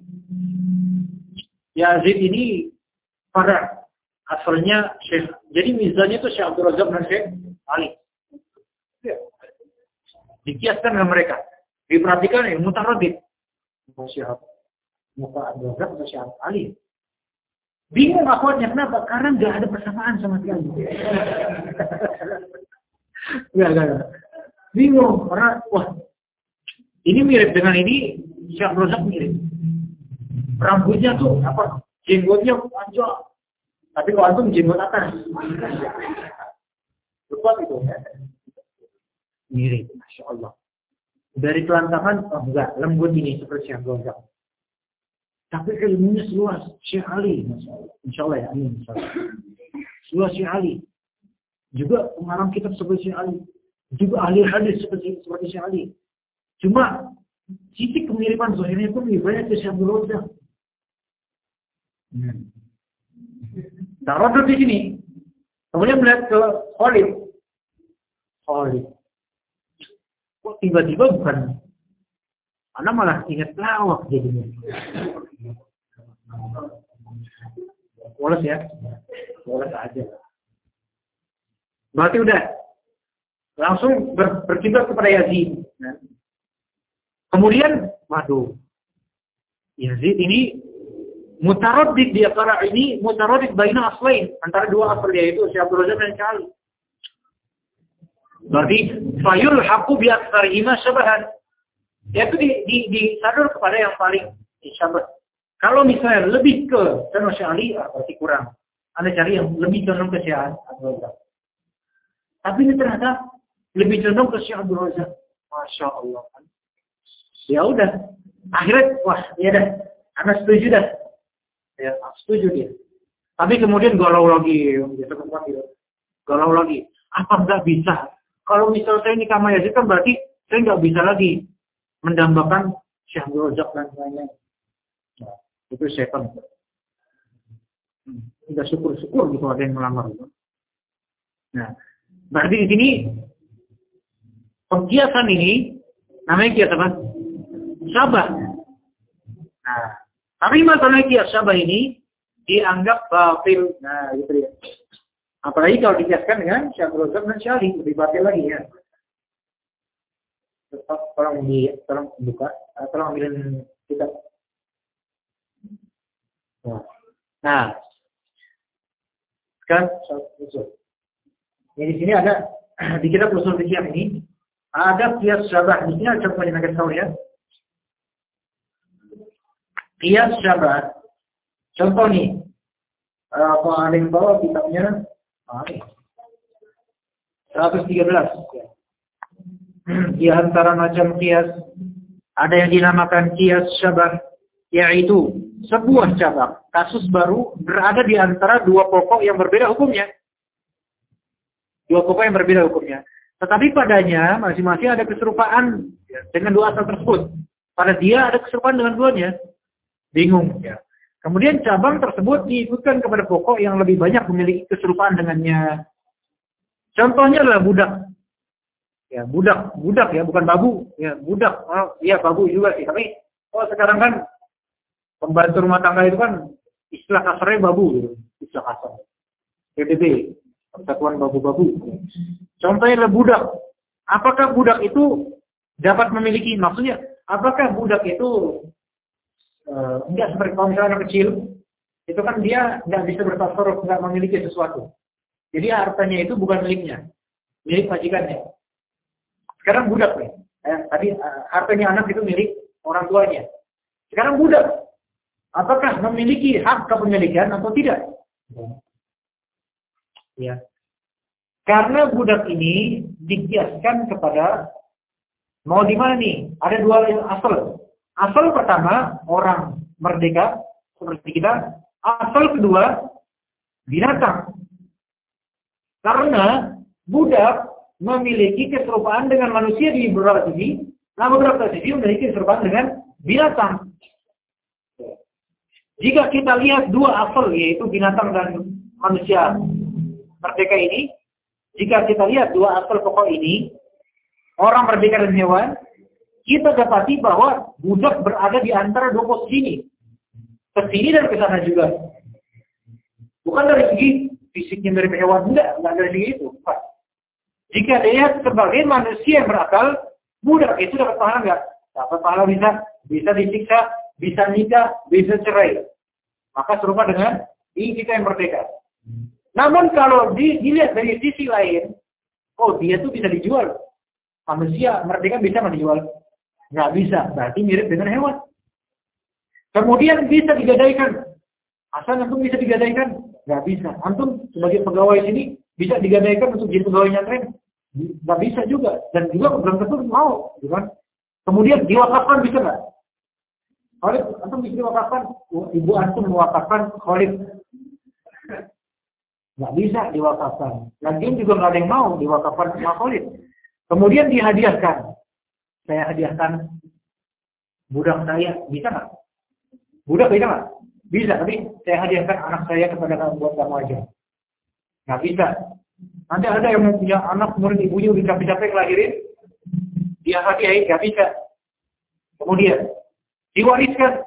Yazid ini pada asalnya Syekh. Jadi misalnya itu Syekh Abdul Razak dan Syekh Ali. Ya. Dikiaskan dengan mereka. Diperhatikan ya, mutaradid. Syekh Muka Abdul Razak atau Syekh Ali. Bingung akhwatnya, kenapa? Karena nggak ada persamaan sama sekali. Nggak, nggak. Bingung, karena wah, ini mirip dengan ini, Syekh Abdul Razak mirip. Rambutnya tuh apa? Jenggotnya panjang. Tapi kalau antum jenggot atas. Lupa itu. Mirip, Masya Allah. Dari telantakan, oh enggak, lembut ini seperti Syekh Abdul Razak. Tapi ilmunya seluas Syekh Ali, Masya Allah. Insya Allah ya, amin. Insya Allah. Seluas Syekh Ali. Juga pengarang kitab seperti Syekh Ali. Juga ahli hadis seperti, seperti Syekh Ali. Cuma, titik kemiripan zahirnya pun lebih banyak ke Syekh Abdul Razak. Hmm. Taruh di sini. Kemudian melihat ke Khalid. Khalid. Kok tiba-tiba bukan, Anda malah ingat lawak jadinya. Woles ya, woles aja. Berarti udah langsung ber, berkiblat kepada Yazid. Kemudian, waduh, Yazid ini mutaradid di antara ini, mutaradid baina aslain, antara dua asal yaitu Syekh Abdul Razak dan Syekh Ali. Berarti fayul haqqu bi aktsarihima syabahan. Yaitu di di disadur kepada yang paling syabah. Kalau misalnya lebih ke Syekh Ali, berarti kurang. Anda cari yang lebih condong ke Syekh Abdul Razak. Tapi ini ternyata lebih condong ke Syekh Abdul Razak. Masya Allah. Ya udah. Akhirnya, wah, ya dah. Anda setuju dah. Ya, setuju dia. Tapi kemudian galau lagi. Galau lagi. Apa enggak bisa? Kalau misalnya saya nikah sama Yazid kan berarti saya nggak bisa lagi mendambakan Syekh Abdul Razak dan lain-lain. Nah, itu setan. Hmm. Udah syukur-syukur gitu ada yang melamar. Nah, berarti di sini pengkiasan ini namanya kias apa? Syabah. Nah, tapi masalah kias syabah ini dianggap batil. Nah, gitu ya. Apalagi kalau dikiaskan dengan Syekh Abdul Razak dan Syekh Ali, lebih batil lagi ya. Tolong di, tolong buka, tolong ambilin kitab. Nah, kan usul. Jadi di sini ada di kitab usul fikih ini ada qiyas syabah. Di sini ada contohnya agak tahu ya. Qiyas syabah. Contoh nih. Apa ada yang bawa kitabnya? Ah, seratus tiga belas. Di antara macam qiyas ada yang dinamakan qiyas syabah, yaitu sebuah cabang kasus baru berada di antara dua pokok yang berbeda hukumnya. Dua pokok yang berbeda hukumnya. Tetapi padanya masing-masing ada keserupaan dengan dua asal tersebut. Pada dia ada keserupaan dengan duanya. Bingung ya. Kemudian cabang tersebut diikutkan kepada pokok yang lebih banyak memiliki keserupaan dengannya. Contohnya adalah budak. Ya, budak, budak ya, bukan babu, ya, budak. Oh, iya babu juga sih, tapi oh sekarang kan pembantu rumah tangga itu kan istilah kasarnya babu gitu, istilah kasar. P B B, Persatuan Babu-Babu. Contohnya adalah budak. Apakah budak itu dapat memiliki, maksudnya, apakah budak itu uh, enggak seperti kalau misalnya anak kecil, itu kan dia enggak bisa bertasarruf, enggak memiliki sesuatu. Jadi hartanya itu bukan miliknya, milik majikannya. Sekarang budak nih. Eh, tadi uh, hartanya anak itu milik orang tuanya. Sekarang budak. Apakah memiliki hak kepemilikan atau tidak? Ya. Karena budak ini dikiaskan kepada mau di mana nih? Ada dua yang asal. Asal pertama orang merdeka seperti kita. Asal kedua binatang. Karena budak memiliki keserupaan dengan manusia di beberapa sisi, nah beberapa sisi memiliki keserupaan dengan binatang. Jika kita lihat dua asal, yaitu binatang dan manusia merdeka ini, jika kita lihat dua asal pokok ini, orang merdeka dan hewan, kita dapati bahwa budak berada di antara dua posisi ini. Ke sini dan ke sana juga. Bukan dari segi fisiknya dari hewan, enggak, enggak dari segi itu. Pak. Jika dilihat sebagai manusia yang berakal, budak itu dapat pahala enggak? Dapat pahala bisa, bisa disiksa, bisa nikah, bisa cerai. Maka serupa dengan ini kita yang merdeka. Namun kalau dilihat dari sisi lain, oh dia tuh bisa dijual. Manusia merdeka bisa nggak dijual? Nggak bisa, berarti mirip dengan hewan. Kemudian bisa digadaikan. Asal antum bisa digadaikan? Nggak bisa. Antum sebagai pegawai sini bisa digadaikan untuk jadi pegawai nyantren? Nggak bisa juga. Dan juga belum tentu mau. Kan? Kemudian diwakafkan bisa nggak? Khalid, antum bisa diwakafkan? Ibu antum mewakafkan Khalid. Nggak bisa diwakafkan. Lagian juga nggak ada yang mau diwakafkan sama Khalid. Kemudian dihadiahkan. Saya hadiahkan budak saya. Bisa nggak? Budak bisa nggak? Bisa, tapi saya hadiahkan anak saya kepada kamu buat kamu aja. Nggak bisa. Nanti ada yang punya anak, kemudian ibunya udah capek-capek ngelahirin, dia hadiahin, nggak bisa. Kemudian diwariskan,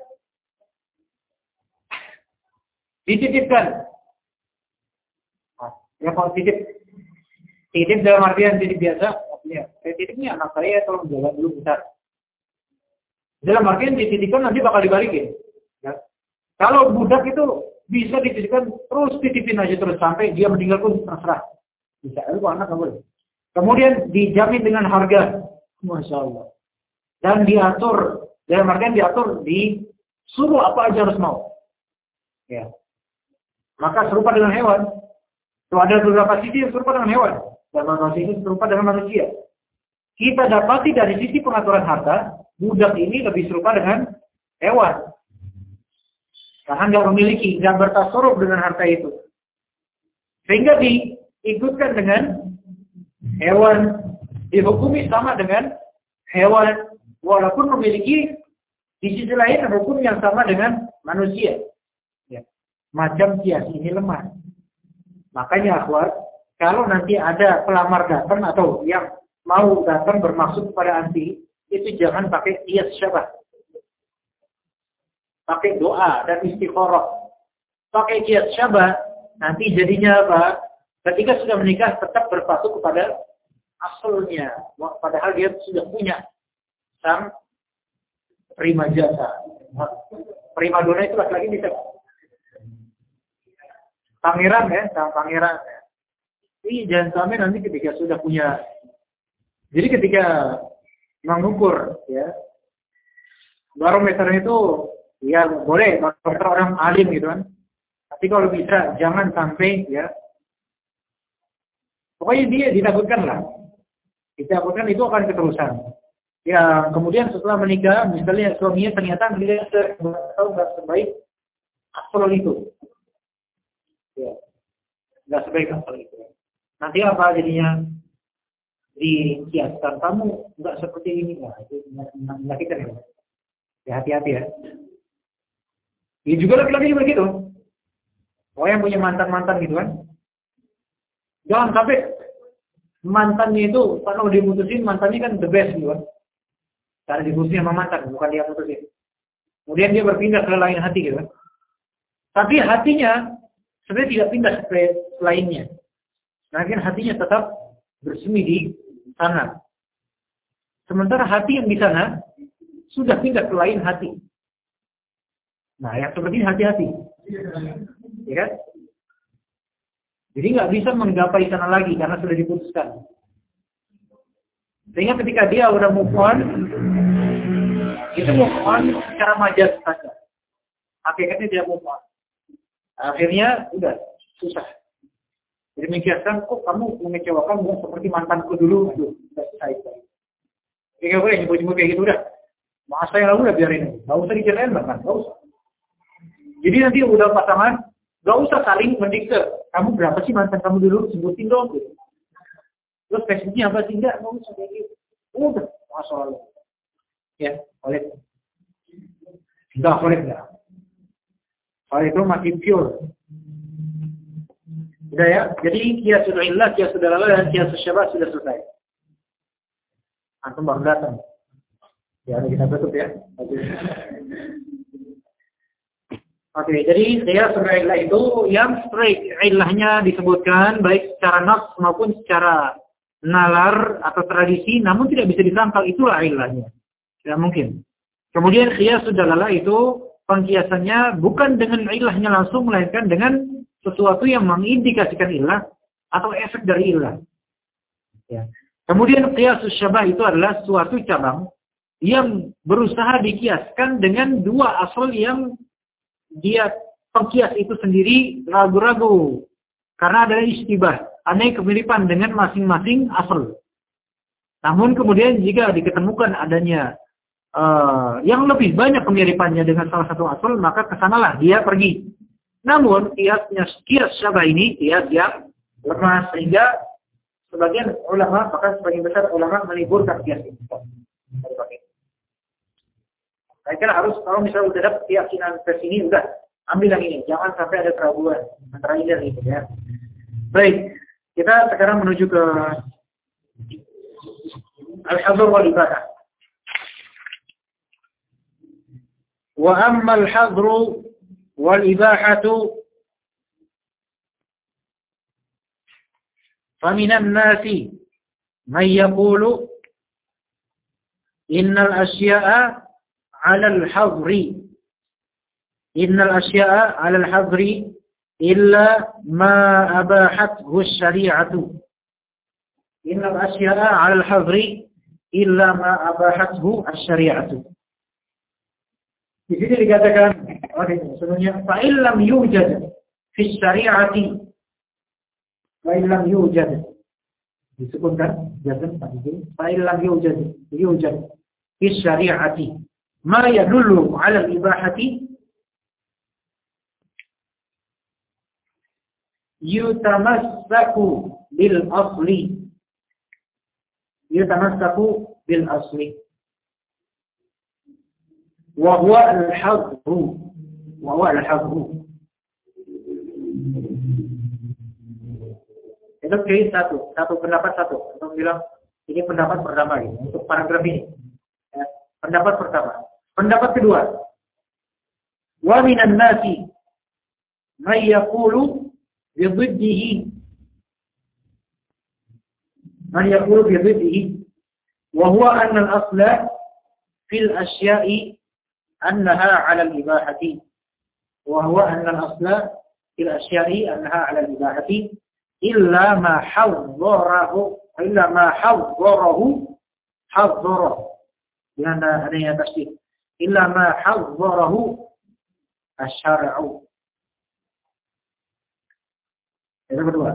dititipkan. Nah, ya kalau titip, titip dalam artian titip biasa, ya, saya titipnya anak saya tolong jaga dulu besar. Dalam artian dititipkan nanti bakal dibalikin. Ya. Kalau budak itu bisa dititipkan terus titipin aja terus sampai dia meninggal pun terserah. Bisa, itu anak nggak boleh. Kemudian dijamin dengan harga, masya Allah. Dan diatur, dalam artian diatur disuruh apa aja harus mau. Ya. Maka serupa dengan hewan. Itu ada beberapa sisi yang serupa dengan hewan. Dan manusia ini serupa dengan manusia. Kita dapati dari sisi pengaturan harta, budak ini lebih serupa dengan hewan. Karena nggak memiliki, nggak bertasarruf dengan harta itu. Sehingga diikutkan dengan hewan, dihukumi sama dengan hewan, walaupun memiliki di sisi lain hukum yang sama dengan manusia. Ya. Macam kias ini lemah. Makanya akhwat, kalau nanti ada pelamar datang atau yang mau datang bermaksud kepada anti, itu jangan pakai kias syabah. Pakai doa dan istikharah. Pakai kias syabah, nanti jadinya apa? Ketika sudah menikah tetap berpaku kepada asalnya. Padahal dia sudah punya sang prima jasa. Prima dona itu laki-laki bisa. pangeran ya, sama pangeran ya. Ini jangan sampai nanti ketika sudah punya, jadi ketika mengukur ya, barometer itu ya boleh barometer orang alim gitu kan. Tapi kalau bisa jangan sampai ya, pokoknya dia ditakutkan lah. Ditakutkan itu akan keterusan. Ya kemudian setelah menikah, misalnya suaminya ternyata dia tahu nggak sebaik asal itu. Ya, nggak sebaik asal itu. Nanti apa jadinya? Dikiaskan kamu nggak seperti ini, nah itu menyakitkan ya. Ya hati-hati ya. Ya juga laki-laki juga gitu. Oh yang punya mantan-mantan gitu kan. Jangan sampai mantannya itu kalau diputusin mantannya kan the best gitu kan. Cara diputusin sama mantan bukan dia putusin. Kemudian dia berpindah ke lain hati gitu kan. Tapi hatinya sebenarnya tidak pindah ke lainnya. Nah, kan hatinya tetap bersemi di sana. Sementara hati yang di sana sudah pindah ke lain hati. Nah, yang seperti ini hati-hati. Ya kan? Jadi nggak bisa menggapai sana lagi karena sudah diputuskan. Sehingga ketika dia udah move on, itu move on secara majaz saja. Hakikatnya dia move on. Akhirnya udah susah. Jadi mikirkan, kok kamu mengecewakan bukan seperti mantanku dulu, aduh, udah selesai. Kayak boleh nyebut-nyebut kayak gitu udah. Masa yang lalu udah biarin, nggak usah diceritain bahkan, nggak usah. Jadi nanti udah pasangan, nggak usah saling mendikte. Kamu berapa sih mantan kamu dulu? Sebutin dong. Gitu. Terus Facebooknya apa sih? Enggak, nggak usah kayak gitu. Udah, masa lalu. Ya, boleh. Enggak, boleh enggak. Kalau itu masih pure. Sudah ya, jadi kias sudah ilah, kias sudah lalu, dan kias syabah sudah selesai. Antum baru datang. Ya, kita tutup ya. Oke, okay, jadi kias sudah ilah itu yang straight. Ilahnya disebutkan baik secara nafs maupun secara nalar atau tradisi, namun tidak bisa disangkal itulah ilahnya. Tidak mungkin. Kemudian kias sudah lalu itu pengkiasannya bukan dengan ilahnya langsung, melainkan dengan sesuatu yang mengindikasikan ilah atau efek dari ilah. Ya. Kemudian qiyasus syabah itu adalah suatu cabang yang berusaha dikiaskan dengan dua asal yang dia pengkias itu sendiri ragu-ragu. Karena ada istibah, ada kemiripan dengan masing-masing asal. Namun kemudian jika diketemukan adanya uh, yang lebih banyak kemiripannya dengan salah satu asal, maka kesanalah dia pergi. Namun kiasnya kias syabah ini kias yang lemah sehingga sebagian ulama, bahkan sebagian besar ulama meliburkan kias ini. Saya kira harus kalau misalnya sudah dapat keyakinan ke sini udah ambil yang ini, jangan sampai ada keraguan antara ini dan itu ya. Baik, kita sekarang menuju ke al-hadr wal ibadah. Wa amma al-hadru والإباحة فمن الناس من يقول إن الأشياء على الحظر إن الأشياء على الحظر إلا ما أباحته الشريعة إن الأشياء على الحظر إلا ما أباحته الشريعة. Di sini dikatakan sebenarnya fa'il lam yujad fi syari'ati fa'il lam yujad disebutkan jazm tadi fa'il lam yujad yujad fi syari'ati ma yadullu 'ala al-ibahati yutamassaku bil asli yutamassaku bil asli wa huwa al-hadru wa huwa al-hadru. Itu case satu, satu pendapat satu. Untuk bilang ini pendapat pertama ini untuk paragraf ini. Ya, pendapat pertama. Pendapat kedua. Wa minan nasi may yaqulu bi dhiddihi. Man yaqulu bi dhiddihi wa huwa anna al-asla fil asya'i أنها على الإباحة وهو أن الأصل fil asya'i annaha 'ala al-ibahati illa ma hadzarahu illa ma hadzarahu hadzara dengan adanya tasdid illa ma hadzarahu asy-syar'u. Yang kedua.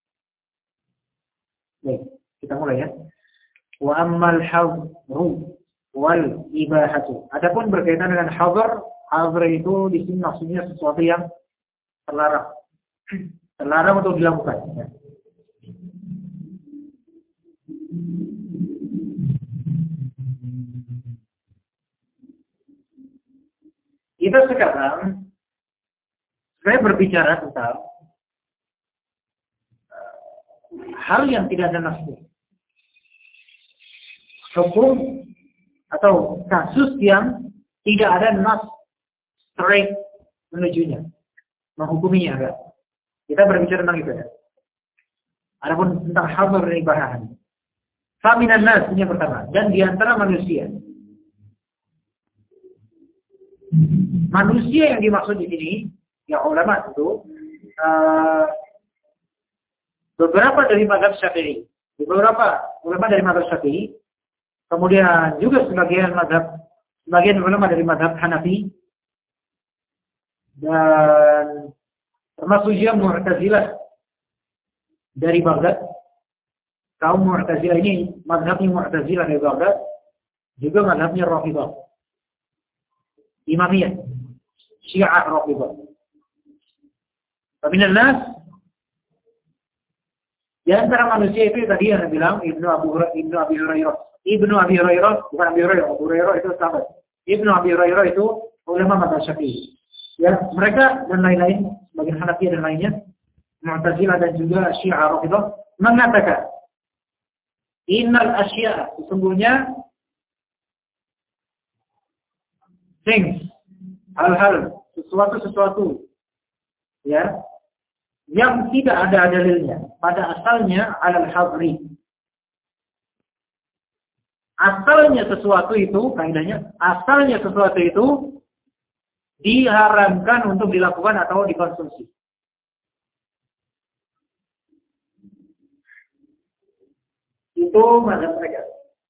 Baik, kita mulai ya. Wa ammal hadzru wal ibahatu. Adapun berkaitan dengan hadar, hadar itu di sini maksudnya sesuatu yang terlarang. Terlarang untuk dilakukan. Kita sekarang saya berbicara tentang hal yang tidak ada nasnya. Hukum atau kasus yang tidak ada nas straight menujunya, menghukuminya enggak. Kita berbicara tentang itu ya. Adapun tentang hadar dan ibahan. Faminan nas ini yang pertama, dan di antara manusia. Manusia yang dimaksud di sini, ya ulama itu uh, beberapa dari mazhab Syafi'i, beberapa ulama dari mazhab Syafi'i, kemudian juga sebagian mazhab, sebagian ulama dari mazhab Hanafi, dan termasuk juga Mu'tazilah dari Baghdad. Kaum Mu'tazilah ini mazhabnya Mu'tazilah dari Baghdad, juga mazhabnya Rafidhah, Imamiyah, Syiah Rafidhah. Faminan nas, di antara manusia itu tadi yang bilang Ibnu Abu Ibnu Abi Hurairah. Ibnu Abi Hurairah bukan Abi Hurairah, Abu Hurairah itu sahabat. Ibnu Abi Hurairah itu ulama mazhab Syafi'i. Ya, mereka dan lain-lain, sebagian Hanafi dan lainnya, Mu'tazilah dan juga Syiah Rafidhah mengatakan, innal asya', sesungguhnya things, hal-hal, sesuatu-sesuatu ya yang tidak ada dalilnya pada asalnya alal hadri. Asalnya sesuatu itu, kaidahnya, asalnya sesuatu itu diharamkan untuk dilakukan atau dikonsumsi. Itu mazhab mereka.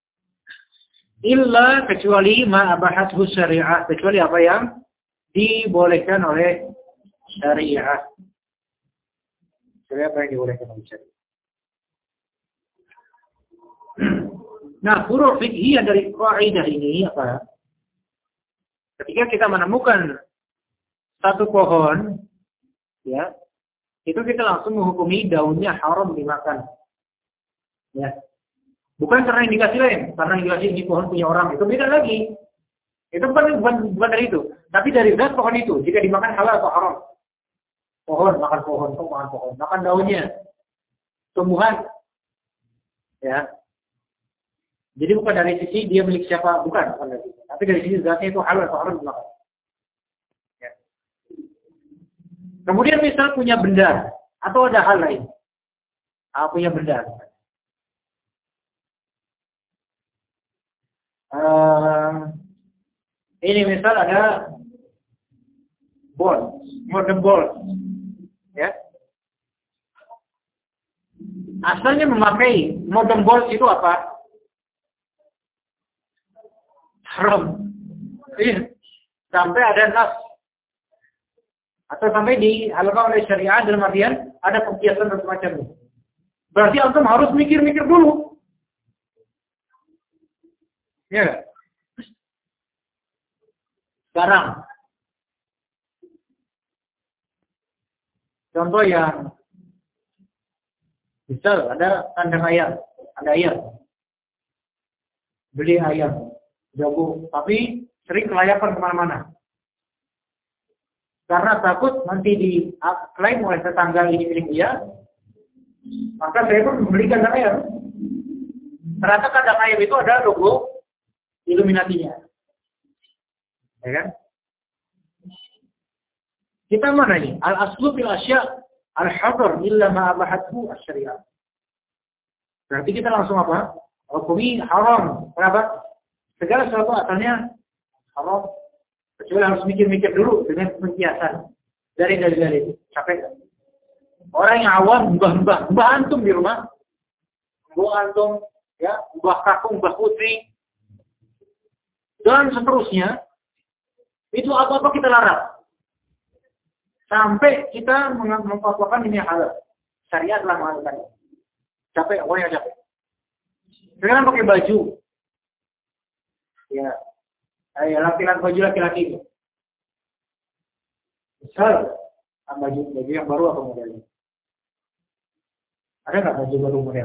Illa kecuali ma abahathu syariah, kecuali apa yang dibolehkan oleh syariah. Syariah apa yang dibolehkan oleh syariah. Nah, furu' fiqhiyah dari kaidah ini apa? Ketika kita menemukan satu pohon, ya, itu kita langsung menghukumi daunnya haram dimakan. Ya. Bukan karena indikasi lain, karena indikasi ini pohon punya orang, itu beda lagi. Itu bukan, bukan, bukan dari itu. Tapi dari zat pohon itu, jika dimakan halal atau haram. Pohon, makan pohon, kok makan pohon. Makan daunnya. Tumbuhan. Ya. Jadi bukan dari sisi dia milik siapa, bukan. bukan dari sisi. Tapi dari sisi zatnya itu halal atau haram dimakan. Ya. Kemudian misal punya benda, atau ada hal lain. Ah, punya benda. Uh, ini misal ada ball, modern ball, ya. Asalnya memakai modern ball itu apa? Haram. Iya. Sampai ada nas atau sampai dihalalkan oleh syariat dalam artian ada pengkiasan dan semacamnya. Berarti antum harus mikir-mikir dulu. Ya. Sekarang contoh yang misal ada kandang ayam, ada ayam, beli ayam, jago, tapi sering kelayapan kemana-mana. Karena takut nanti diklaim oleh tetangga ini milik dia, maka saya pun membeli kandang ayam. Ternyata kandang ayam itu ada logo Illuminatinya. Ya kan? Kita mana ini? Al-aslu fil asya' al-hadar illa ma abahathu asy-syari'ah. Berarti kita langsung apa? Hukumi haram. Kenapa? Segala sesuatu asalnya haram. Kecuali harus mikir-mikir dulu dengan pengkiasan. dari dalil itu. Capek kan? Orang yang awam, mbah-mbah, mbah antum di rumah, mbah antum, ya, mbah kakung, mbah putri, dan seterusnya, itu apa-apa kita larang. Sampai kita mengfatwakan ini halal. Syariat telah mengatakan. Capek, pokoknya capek. Sekarang pakai baju. Ya, ya laki-laki baju laki-laki itu. Misal, baju baju yang baru apa modelnya? Ada nggak baju baru model?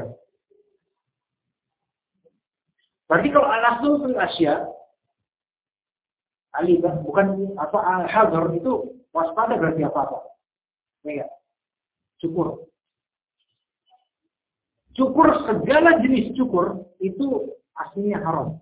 Berarti kalau al-aslu fil asya, ali bukan apa al-hadar itu waspada berarti apa-apa. Ya, cukur. Cukur segala jenis cukur itu aslinya haram.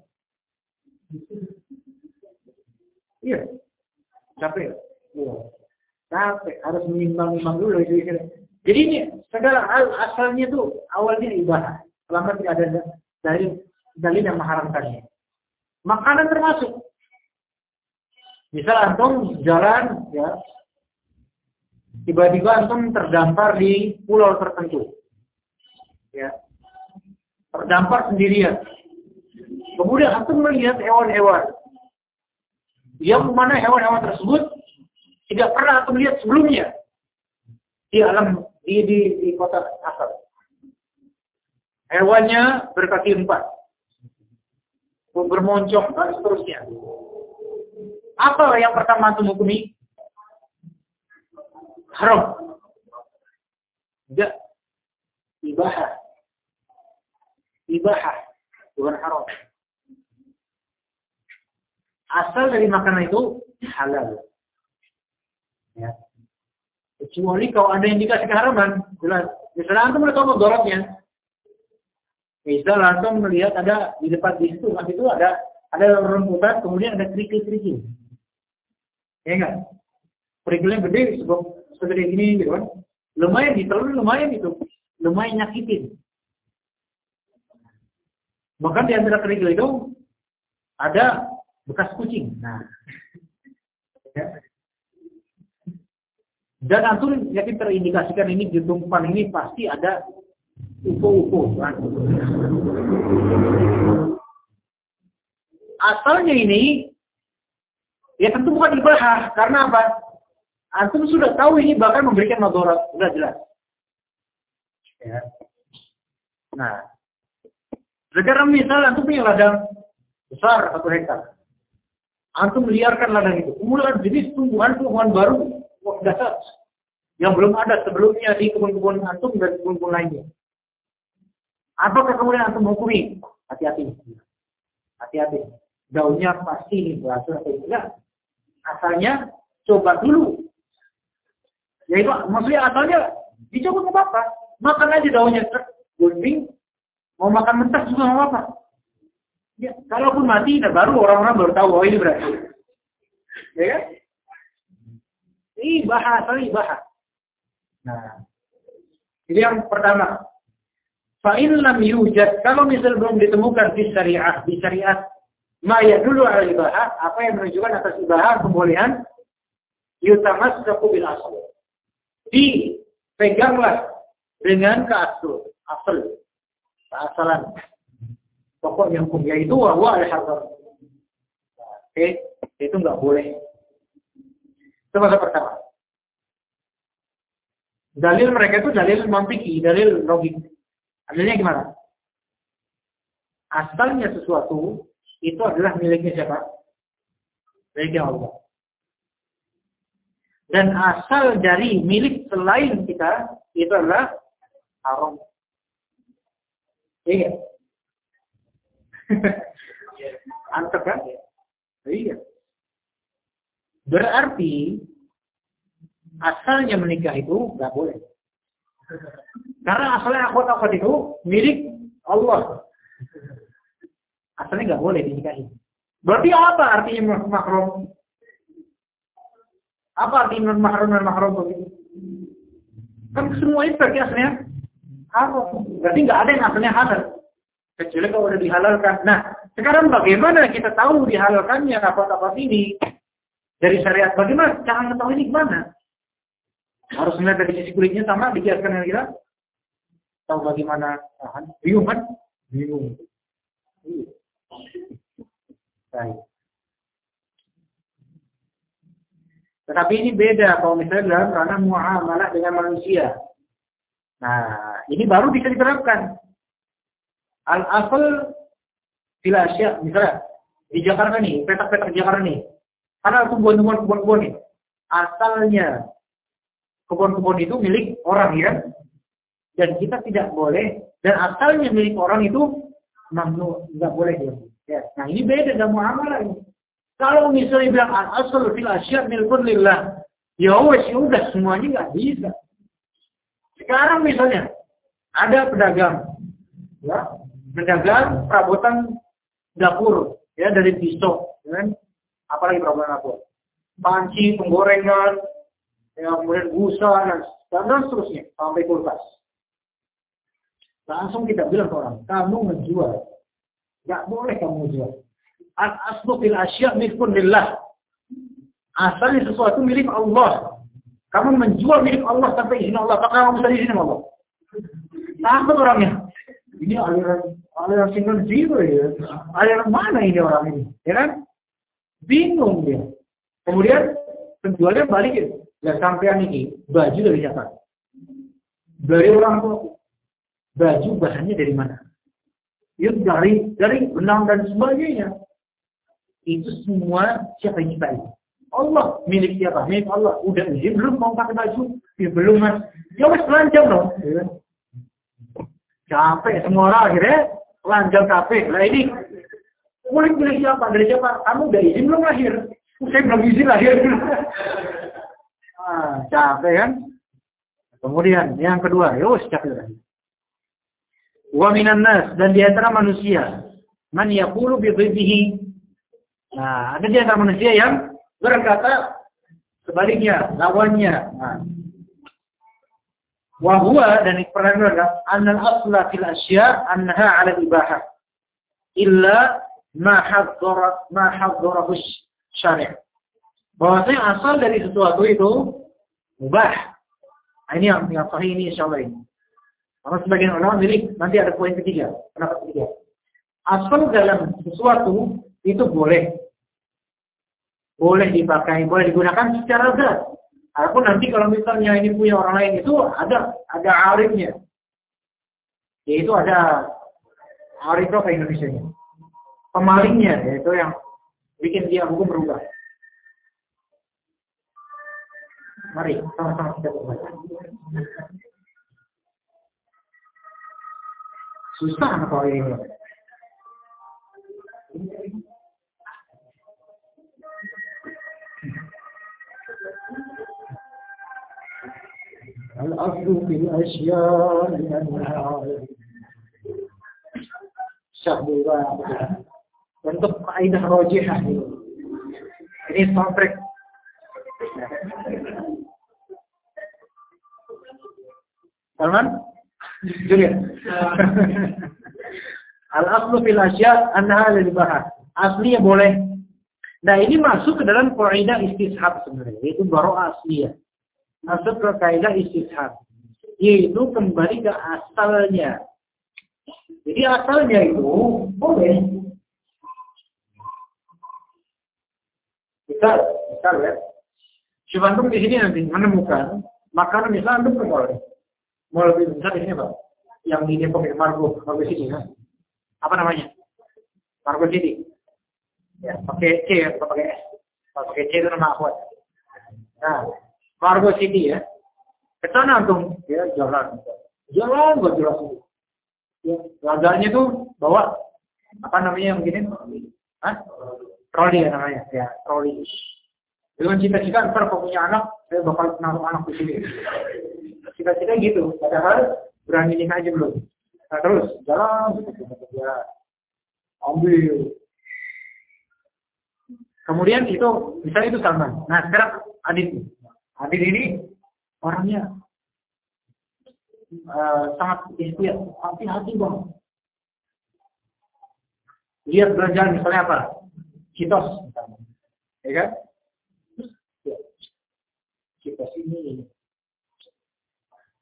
Iya, capek. Iya, capek. Harus menimbang-nimbang dulu. Jadi ini segala hal asalnya itu awalnya ibadah. Selama tidak ada dalil dalil yang mengharamkannya. Makanan termasuk. Misal antum jalan, ya, tiba-tiba antum terdampar di pulau tertentu. Ya, terdampar sendirian. Kemudian antum melihat hewan-hewan. Yang mana hewan-hewan tersebut tidak pernah antum lihat sebelumnya di alam di di, di kota asal. Hewannya berkaki empat, bermoncong dan seterusnya. Apa yang pertama antum hukumi? Haram. Tidak. Ibahah. Ibahah. Bukan haram. Asal dari makanan itu halal. Ya. Kecuali kalau ada indikasi keharaman. Misalnya antum udah tahu mudaratnya. Misalnya antum melihat ada di depan di situ, di situ ada ada rembutan, kemudian ada kerikil-kerikil. Ya enggak? Kerikilnya gede, segede ini gitu kan. Lumayan ditelan, lumayan itu. Lumayan nyakitin. Bahkan di antara kerikil itu ada bekas kucing. Nah. Ya. Dan antum yakin terindikasikan ini di tumpuan ini pasti ada U F O-U F O. Kan? Asalnya ini ya tentu bukan ibahah. Karena apa? Antum sudah tahu ini bahkan memberikan madarat. Sudah jelas. Ya. Nah. Sekarang misal antum punya ladang besar satu hektar. Antum liarkan ladang itu. Kemudian jenis tumbuhan-tumbuhan baru. Wah, dasar. Yang belum ada sebelumnya di kebun-kebun antum dan kebun-kebun lainnya. Apakah kemudian antum hukumi? Hati-hati. Hati-hati. Daunnya pasti berhasil atau tidak. Asalnya coba dulu. Ya itu maksudnya asalnya dicoba nggak apa-apa. Makan aja daunnya. Gunting. Mau makan mentah juga nggak apa-apa. Ya, kalaupun mati, nah baru orang-orang baru tahu oh ini berarti. Ya kan? Ibahah, sorry, ibahah. Nah, ini yang pertama. Fa'in lam yujad, kalau misal belum ditemukan di syariat, di syariat, ma'ya dulu ala ibahah, apa yang menunjukkan atas ibahah, pembolehan, yutamassaku bil asal. Dipeganglah dengan keasal, asal, keasalan. Pokoknya hukum, yaitu wahwa al-hadar. Oke, itu nggak boleh. Itu masa pertama. Dalil mereka itu dalil mantiki, dalil logik. Dalilnya gimana? Asalnya sesuatu itu adalah miliknya siapa? Miliknya Allah. Dan asal dari milik selain kita itu adalah haram. Iya. Antep kan? Iya. Berarti asalnya menikah itu nggak boleh. Karena asalnya akhwat-akhwat itu milik Allah. Asalnya nggak boleh dinikahi. Berarti apa artinya mahram? Apa artinya mahram dan mahram begitu? Kan semua itu berarti asalnya haram. Berarti nggak ada yang asalnya halal. Kecuali kalau udah dihalalkan. Nah, sekarang bagaimana kita tahu dihalalkannya akhwat-akhwat ini? Dari syariat bagaimana? Cara mengetahui ini gimana? Harus melihat dari sisi kulitnya sama, dikiaskan dengan kita. Tahu bagaimana tahan? Bingung kan? Bingung. Baik. Tetapi ini beda kalau misalnya dalam ranah muamalah dengan manusia. Nah, ini baru bisa diterapkan. Al-asal fil asya, misalnya di Jakarta nih, petak-petak Jakarta nih. Karena kebun-kebun kebun-kebun nih. Asalnya kebun-kebun itu milik orang ya. Dan kita tidak boleh, dan asalnya milik orang itu mamnu, enggak boleh dia. Ya. Nah, ini beda dengan muamalah ini. Kalau misalnya bilang al-asal fil asya milkun lillah, ya wes udah semuanya enggak bisa. Sekarang misalnya ada pedagang, ya, pedagang perabotan dapur, ya dari pisau, kan? Apalagi perabotan dapur, panci, penggorengan, ya, kemudian busa dan, dan seterusnya sampai kulkas. Langsung kita bilang ke orang, kamu menjual, nggak boleh kamu menjual. Al-aslu fil asya milkun lillah. Asalnya sesuatu milik Allah. Kamu menjual milik Allah tanpa izin Allah, apakah kamu bisa izin Allah? Takut orangnya. Ini aliran aliran single zero ya. Aliran mana ini orang ini? Ya kan? Bingung dia. Kemudian penjualnya balikin. Ya sampean ini baju dari siapa? Dari orang tua. Baju bahannya dari mana? Ya dari dari benang dan sebagainya. Itu semua siapa yang ciptain? Allah. Milik siapa? Milik Allah. Udah izin belum mau pakai baju? Ya belum mas. Ya mas lanjang dong. Ya. Capek semua orang akhirnya lanjang capek. Nah ini milik milik siapa? Dari siapa? Kamu udah izin belum lahir? Saya belum izin lahir. Ah, capek kan? Kemudian yang kedua, yos capek lagi. Wa minan nas, dan di antara manusia man yaqulu bi dhiddihi. Nah, ada di antara manusia yang berkata sebaliknya, lawannya. Nah, wa huwa, dan perhatian adalah annal asla fil asya annaha 'ala al-ibahah illa ma haddara ma haddarahu syari'. Bahwasanya asal dari sesuatu itu mubah. Nah, ini yang yang sahih ini insyaallah ini. Karena sebagian ulama milik, nanti ada poin ketiga, pendapat ketiga. Asal dalam sesuatu itu boleh. Boleh dipakai, boleh digunakan secara zat. Adapun nanti kalau misalnya ini punya orang lain itu ada ada arifnya. Yaitu ada arif apa Indonesianya? Pemalingnya, yaitu yang bikin dia hukum berubah. Mari sama-sama kita membaca. Susah apa ini? Al-aslu fil asya' li'annaha syahbuha. Untuk kaidah rajihah ini. Ini soundtrack. Salman? Julia. Al-aslu fil asya' annaha lil-bahah. Aslinya boleh. Nah, ini masuk ke dalam kaidah istishab sebenarnya, yaitu baro'ah asliyah. Masuk ke kaidah istishab, yaitu kembali ke asalnya. Jadi asalnya itu boleh. Kita, kita lihat. Coba antum di sini nanti menemukan makanan misalnya antum boleh. Mau lebih besar di sini Pak? Yang di Depok itu Margo, Margo City kan? Apa namanya? Margo City. Ya, pakai C ya, atau pakai S. Kalau pakai C itu nama akhwat. Nah, Margo City ya. Ke sana antum, ya jalan. Jalan buat jelas itu. Ya, laganya tuh bawa apa namanya yang begini? Hah? Troli ya namanya, ya, troli. Dengan cita-cita ntar kalau punya anak, saya bakal naruh anak di sini. Cita-cita gitu, padahal berani nikah aja belum. Nah, terus jalan, ya, ambil. Kemudian itu, misalnya itu Salman. Nah sekarang Adit, Adit ini orangnya uh, sangat istiak, hati-hati bang. Lihat belanjaan misalnya apa? Citos, misalnya. Ya kan? Ya. Citos ini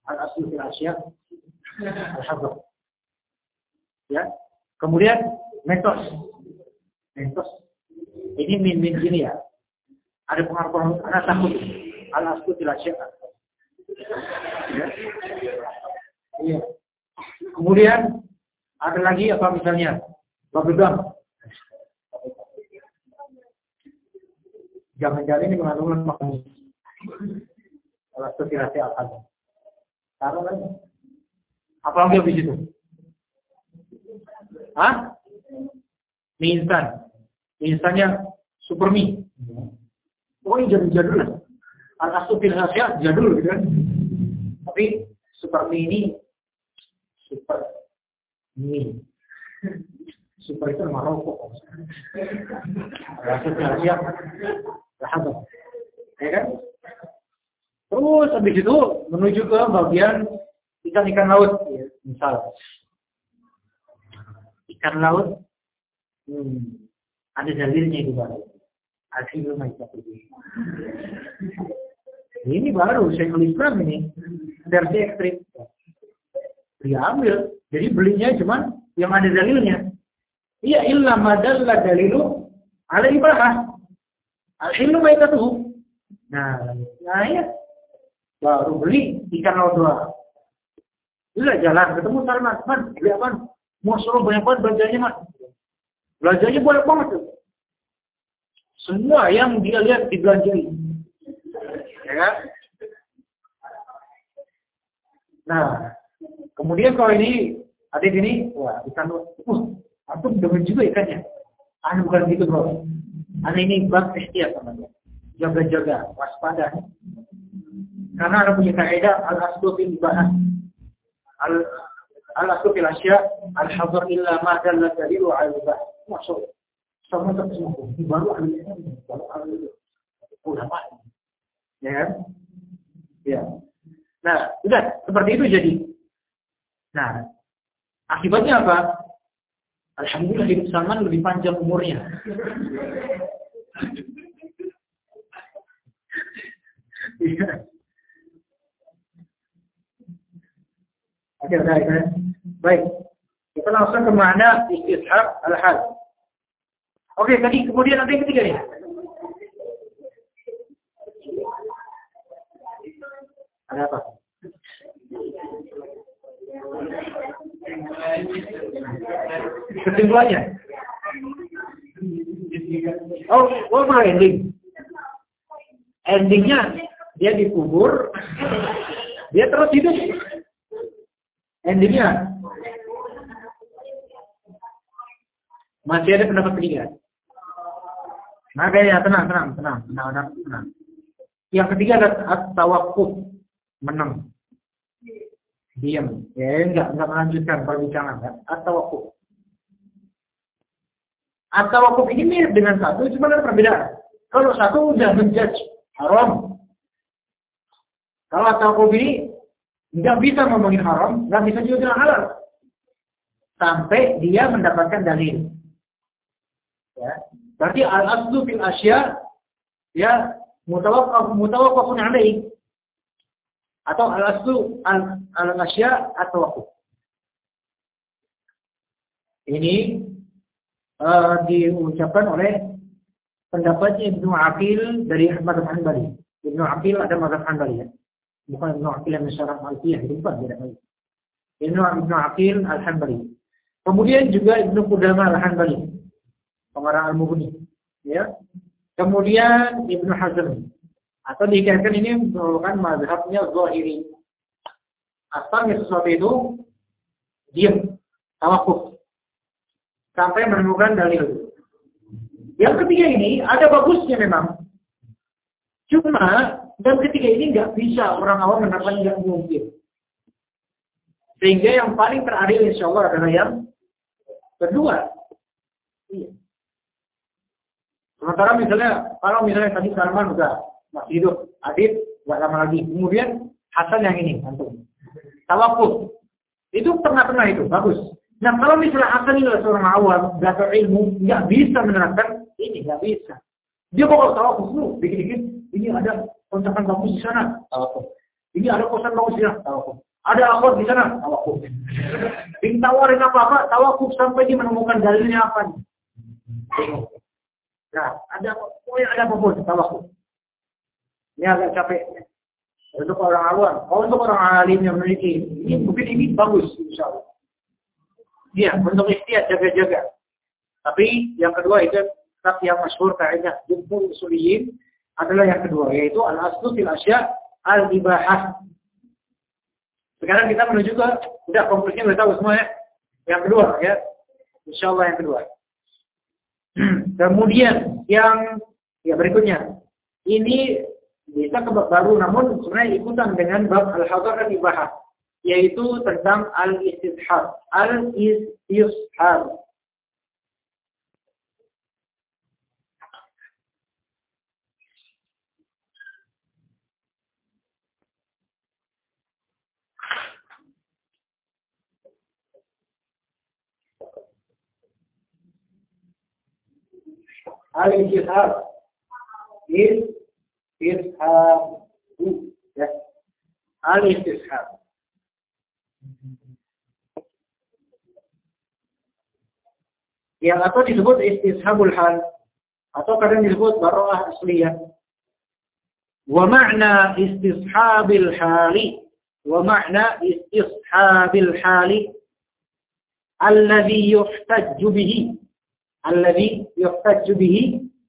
Al-aslu fil asya al-hadar. Ya. Kemudian metos. Metos. Ini min min gini ya. Ada pengaruh karena takut al-aslu fil asya. Ya. Iya. Kemudian ada lagi apa misalnya? Babedam. Jangan-jangan ini mengandung makna. Al-aslu fil asya al-hadar. Taruh lagi. Apa lagi habis itu? Hah? Mie instan. Mie instannya super mie. Oh ini jadul-jadul lah. Al-aslu fil asya jadul gitu kan. Tapi super mie ini super mie. Super itu nama rokok. Al-aslu fil asya al-hadar. Ya kan? Terus habis itu menuju ke bagian ikan-ikan laut, ya, misal ikan laut, hmm, ada dalilnya itu baru. Asli belum bisa pergi. Ini baru Syekhul Islam ini versi ekstrim. Dia ambil, jadi belinya cuma yang ada dalilnya. Iya illa madalla dalilu ala ibahah. Al-hillu maitatuhu. Nah, nah ya. Baru beli ikan laut dua. Bila jalan ketemu Salman, man, beli apa? Mau suruh banyak banget belanjanya, man. Belanjanya banyak banget tuh. Semua yang dia lihat dibelanjai. Ya kan? Nah, kemudian kalau ini adik ini, wah ikan laut, uh, aku demen juga ikannya. Anu bukan gitu bro. Anu ini bab ikhtiar teman-teman. Jaga-jaga, waspada. Karena ada punya kaidah al-aslu fil ibahah. Al al-aslu fil asya al-hadar illa ma dalla dalilu ala ibahah. Maksud sama tersebut baru ahlinya baru ahli ulama. Ya kan? Ya. Nah, sudah seperti itu jadi. Nah, akibatnya apa? Alhamdulillah hidup Salman lebih panjang umurnya. Iya. Oke, baik, baik. Kita langsung ke mana istishab al-hal. Oke, tadi kemudian nanti yang ketiga ya. Ada apa? Kesimpulannya. Oh, oh, mau ending. Endingnya dia dikubur, dia terus hidup. Endingnya masih ada pendapat ketiga. Makanya tenang, tenang, tenang, tenang, tenang, tenang. Yang ketiga adalah tawakuf, menang, diam. Ya enggak, enggak melanjutkan perbincangan. Ya. At-tawakuf. At-tawakuf ini mirip dengan satu, cuma ada perbedaan. Kalau satu udah menjudge haram. Kalau at-tawakuf ini nggak bisa ngomongin haram, nggak bisa juga bilang halal. Sampai dia mendapatkan dalil. Ya. Berarti al-aslu fil asya ya mutawaqqaf mutawaqqafun alaih. Atau al-aslu al-asya at-tawaqquf. Ini uh, diucapkan oleh pendapatnya Ibnu Aqil dari mazhab Hanbali. Ibnu Aqil ada mazhab Hanbali ya. Bukan Ibnu Aqil yang syarah Malkiyah, itu bukan beda lagi. Ibnu Ibnu Aqil Al-Hanbali. Kemudian juga Ibnu Qudamah Al-Hanbali, pengarang Al-Mughni, ya. Kemudian Ibnu Hazm, atau dikatakan ini merupakan mazhabnya Zahiri. Asalnya sesuatu itu diam, tawakuf, sampai menemukan dalil. Yang ketiga ini ada bagusnya memang. Cuma dan ketiga ini nggak bisa orang awam menerapkan yang mungkin. Sehingga yang paling teradil insya Allah adalah yang kedua. Iya. Sementara misalnya, kalau misalnya tadi Salman udah masih hidup, Adit nggak lama lagi. Kemudian Hasan yang ini, antum. Tawakuf. Itu pernah-pernah itu, bagus. Nah kalau misalnya Hasan ini adalah seorang awam, nggak tahu ilmu, nggak bisa menerapkan ini, nggak bisa. Dia bakal tawakuf dulu, dikit-dikit. Ini ada kontrakan bagus di sana. Tawakuf. Ini ada kosan bagus di sana, tawakuf. Ada akhwat di sana, tawakuf. Ditawarin apa-apa, tawakuf sampai dia menemukan dalilnya apa. Nah, ada pokoknya ada apapun, tawakuf. Ini agak capek. Untuk orang awam, kalau untuk orang alim yang memiliki, ini mungkin ini bagus, insya Allah. Iya, untuk ikhtiar jaga-jaga. Tapi yang kedua itu kitab yang masyhur kaidah jumhur usuliyin adalah yang kedua, yaitu al-aslu fil asya' al-ibahah. Sekarang kita menuju ke, udah konfliknya udah tahu semua ya. Yang kedua ya, insya Allah yang kedua. Kemudian yang ya berikutnya, ini bisa ke bab baru, namun sebenarnya ikutan dengan bab al-hadar al-ibahah, yaitu tentang al-istishab. Al-istishab. Al-istishab. Istishab. Ya. Al-istishab. Yang atau disebut istishabul hal atau kadang disebut bara'ah asliyah. Wa ma'na istishabil hali wa ma'na istishabil hali alladhi yuhtajju bihi alladhi yuhtajju bihi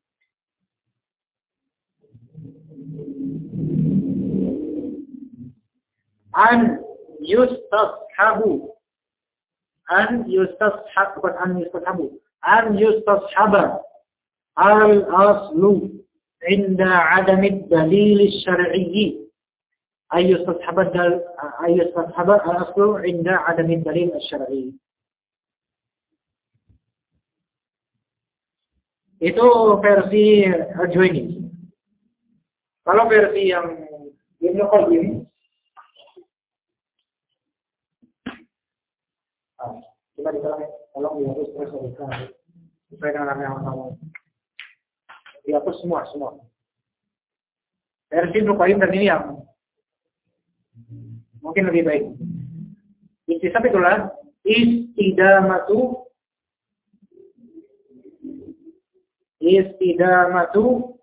an yustashabu an yustashab bukan an yustashabu an yustashaba al-aslu inda adami dalil syar'i ay yustashaba ay yustashaba al-aslu inda adami dalil syar'i. Itu versi Al-Juwaini. Kalau versi yang Ibnu Qayyim, kita dikatakan tolong dihapus terus sesuai dengan yang mau dihapus semua semua. Versi Ibnu Qayyim dan ini yang mungkin lebih baik. Istisab itulah istidamatu istidamatu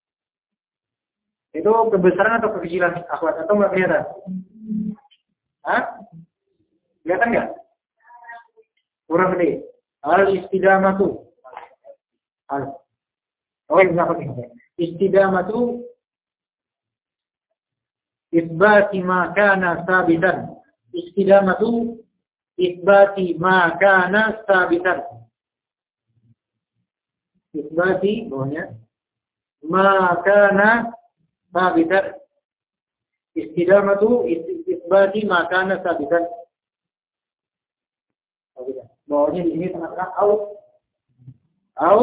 itu kebesaran atau kekecilan akhwat atau nggak kelihatan? Hah? Kelihatan nggak? Kurang gede. Al-istidamatu. Al. Oh, ini apa ini? Istidamatu isbati ma kana sabitan. Istidamatu isbati ma kana sabitan. Isbati bawahnya ma kana sabitan. Istidamatu isbati ma kana sabitan. Bawahnya di sini tengah-tengah au au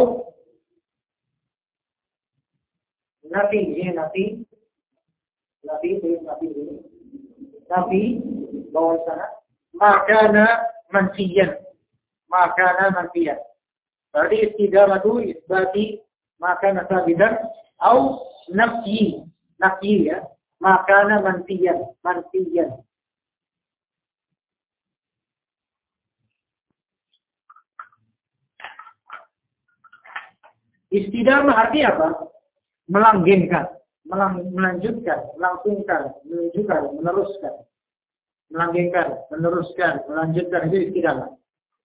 nafi ini nafi nafi itu nafi ini nafi bawah sana makana manfiyan makana manfiyan berarti istidamatu isbati makana sabitan au nafyi nafyi ya makana manfiyan manfiyan. Istidamah artinya apa? Melanggengkan, melang, melanjutkan, melangsungkan, menunjukkan, meneruskan. Melanggengkan, meneruskan, melanjutkan, itu istidamah.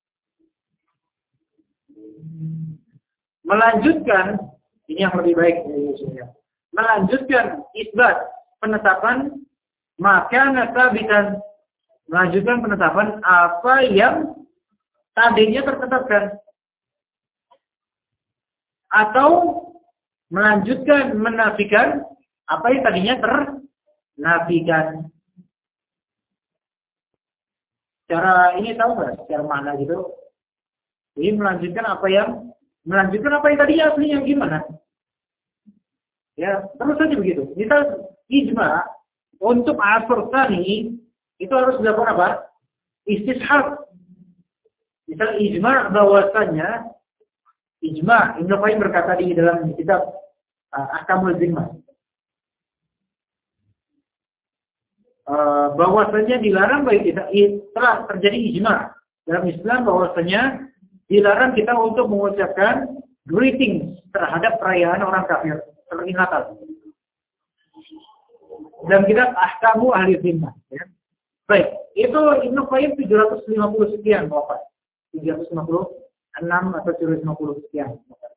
Melanjutkan, ini yang lebih baik. Melanjutkan isbat, penetapan, maka nasabitan. Melanjutkan penetapan apa yang tadinya tertetapkan. Atau melanjutkan menafikan apa yang tadinya ternafikan. Cara ini tahu nggak? Cara mana gitu? Jadi melanjutkan apa yang melanjutkan apa yang tadinya aslinya gimana? Ya terus saja begitu. Misal ijma untuk asr tsani itu harus dilakukan apa? Istishab. Misal ijma bahwasanya ijma, Ibnu Qayyim berkata di dalam kitab uh, Ahkamul Zimmah. uh, bahwasanya dilarang bagi kita, telah terjadi ijma dalam Islam bahwasanya dilarang kita untuk mengucapkan greetings terhadap perayaan orang kafir seperti Natal. Dan kita ahkamu ahli zimmah. Ya. Baik, itu Ibnu Qayyim tujuh ratus lima puluh sekian wafat. tujuh ratus lima puluh enam atau tujuh ratus lima puluh sekian.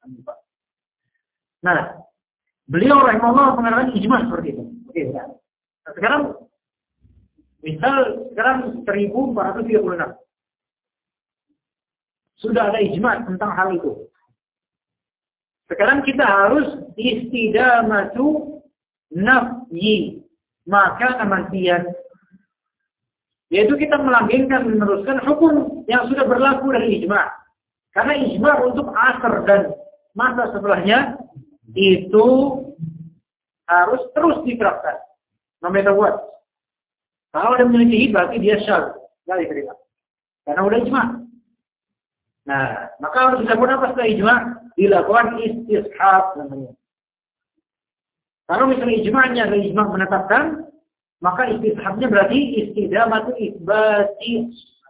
Nah, beliau rahimahullah mengatakan ijma seperti itu. Oke, ya. Nah, sekarang misal sekarang seribu empat ratus tiga puluh enam. Sudah ada ijma tentang hal itu. Sekarang kita harus istidamatu nafyi maka kemantian, yaitu kita melanggengkan meneruskan hukum yang sudah berlaku dari ijma. Karena ijma untuk asar dan masa setelahnya itu harus terus diterapkan. No matter what. Kalau ada menyelisihi berarti dia syal, nggak diterima. Karena udah ijma. Nah, maka harus dilakukan apa setelah ijma? Dilakukan istishab namanya. Kalau misalnya ijma'nya adalah ijma' menetapkan, maka istishabnya berarti istidamatu isbati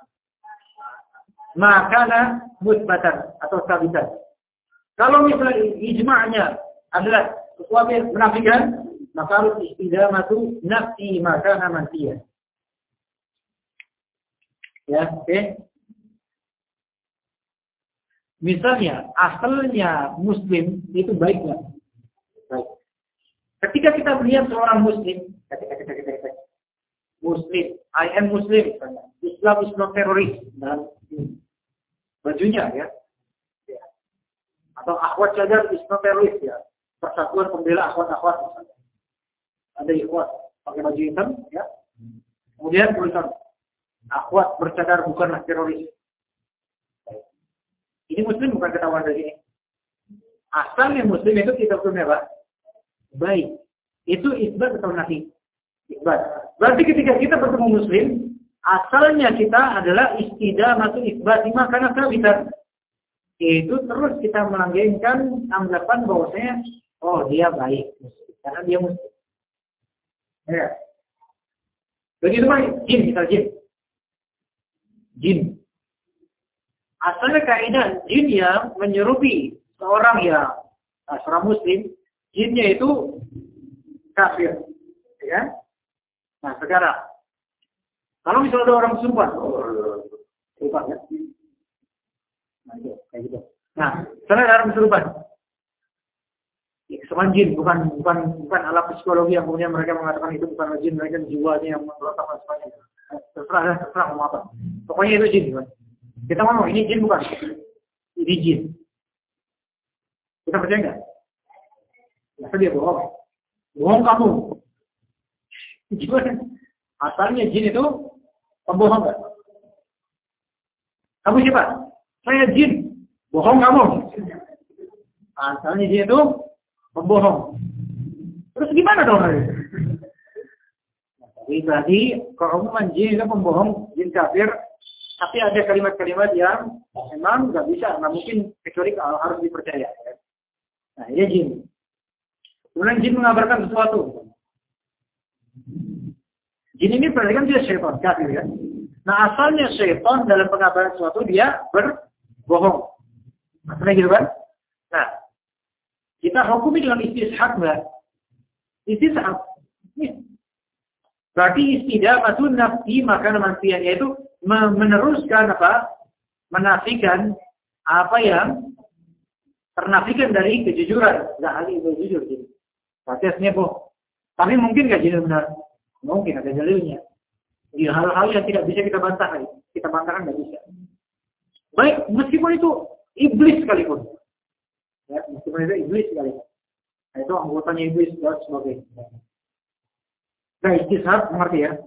makana musbatan atau sabitan. Kalau misalnya ijma'nya adalah sesuatu yang menafikan, maka harus istidamatu nafsi makana mantiya. Ya, oke. Okay. Misalnya, asalnya muslim itu baik nggak? Baik. Ketika kita melihat seorang muslim, ketika kita kita kita muslim, I am muslim, Islam is not terrorist, dalam bajunya ya. Ya. Atau akhwat cadar is not terrorist ya. Persatuan pembela akhwat-akhwat misalnya. Ada ikhwat pakai baju hitam ya. Kemudian tulisan akhwat bercadar bukanlah teroris. Ini muslim bukan ketahuan dari sini. Asalnya muslim itu kita hukumnya apa? Baik. Itu isbat atau nafi? Isbat. Berarti ketika kita bertemu muslim, asalnya kita adalah istidamatu isbat lima karena sabitan. Itu terus kita melanggengkan anggapan bahwasanya oh dia baik karena dia muslim. Ya. Begitu baik. Jin, kita jin. Jin. Asalnya kaidah jin yang menyerupi seorang yang nah, seorang muslim, jinnya itu kafir, ya. Nah sekarang, kalau misalnya ada orang kesurupan, oh, kesurupan ya. Nah itu, kayak gitu. Nah, sekarang ada orang kesurupan, kesurupan jin, bukan bukan bukan alat psikologi yang kemudian mereka mengatakan itu bukan jin, mereka jiwanya yang meletak dan sebagainya. Terserah, terserah mau apa. Pokoknya itu jin, kan? Kita ngomong ini jin bukan, ini jin. Kita percaya nggak? Masa dia bohong? Bohong kamu. Gimana? Asalnya jin itu pembohong nggak? Kamu siapa? Saya jin. Bohong kamu. Asalnya jin itu pembohong. Terus gimana dong? Jadi berarti keumuman jin itu pembohong, jin kafir. Tapi ada kalimat-kalimat yang memang nggak bisa, nggak mungkin kecuali harus dipercaya. Nah, ini jin. Kemudian jin mengabarkan sesuatu. Jin ini berarti kan dia syaitan, kafir ya. Nah, asalnya syaitan dalam pengabaran sesuatu dia berbohong. Maksudnya gitu kan? Nah, kita hukumi dengan istishab nggak? Istishab. Berarti istidamatu nafsi maka manfian, yaitu meneruskan apa? Menafikan apa yang ternafikan dari kejujuran. Nggak ahli berjujur jadi. Berarti aslinya bohong. Tapi mungkin nggak jadi benar. Mungkin ada dalilnya. Di hal-hal yang tidak bisa kita bantah, kita bantahkan nggak bisa. Baik, meskipun itu iblis sekalipun. Ya, meskipun itu iblis sekalipun. Nah, itu anggotanya iblis dan sebagainya. Nah, istishab mengerti ya.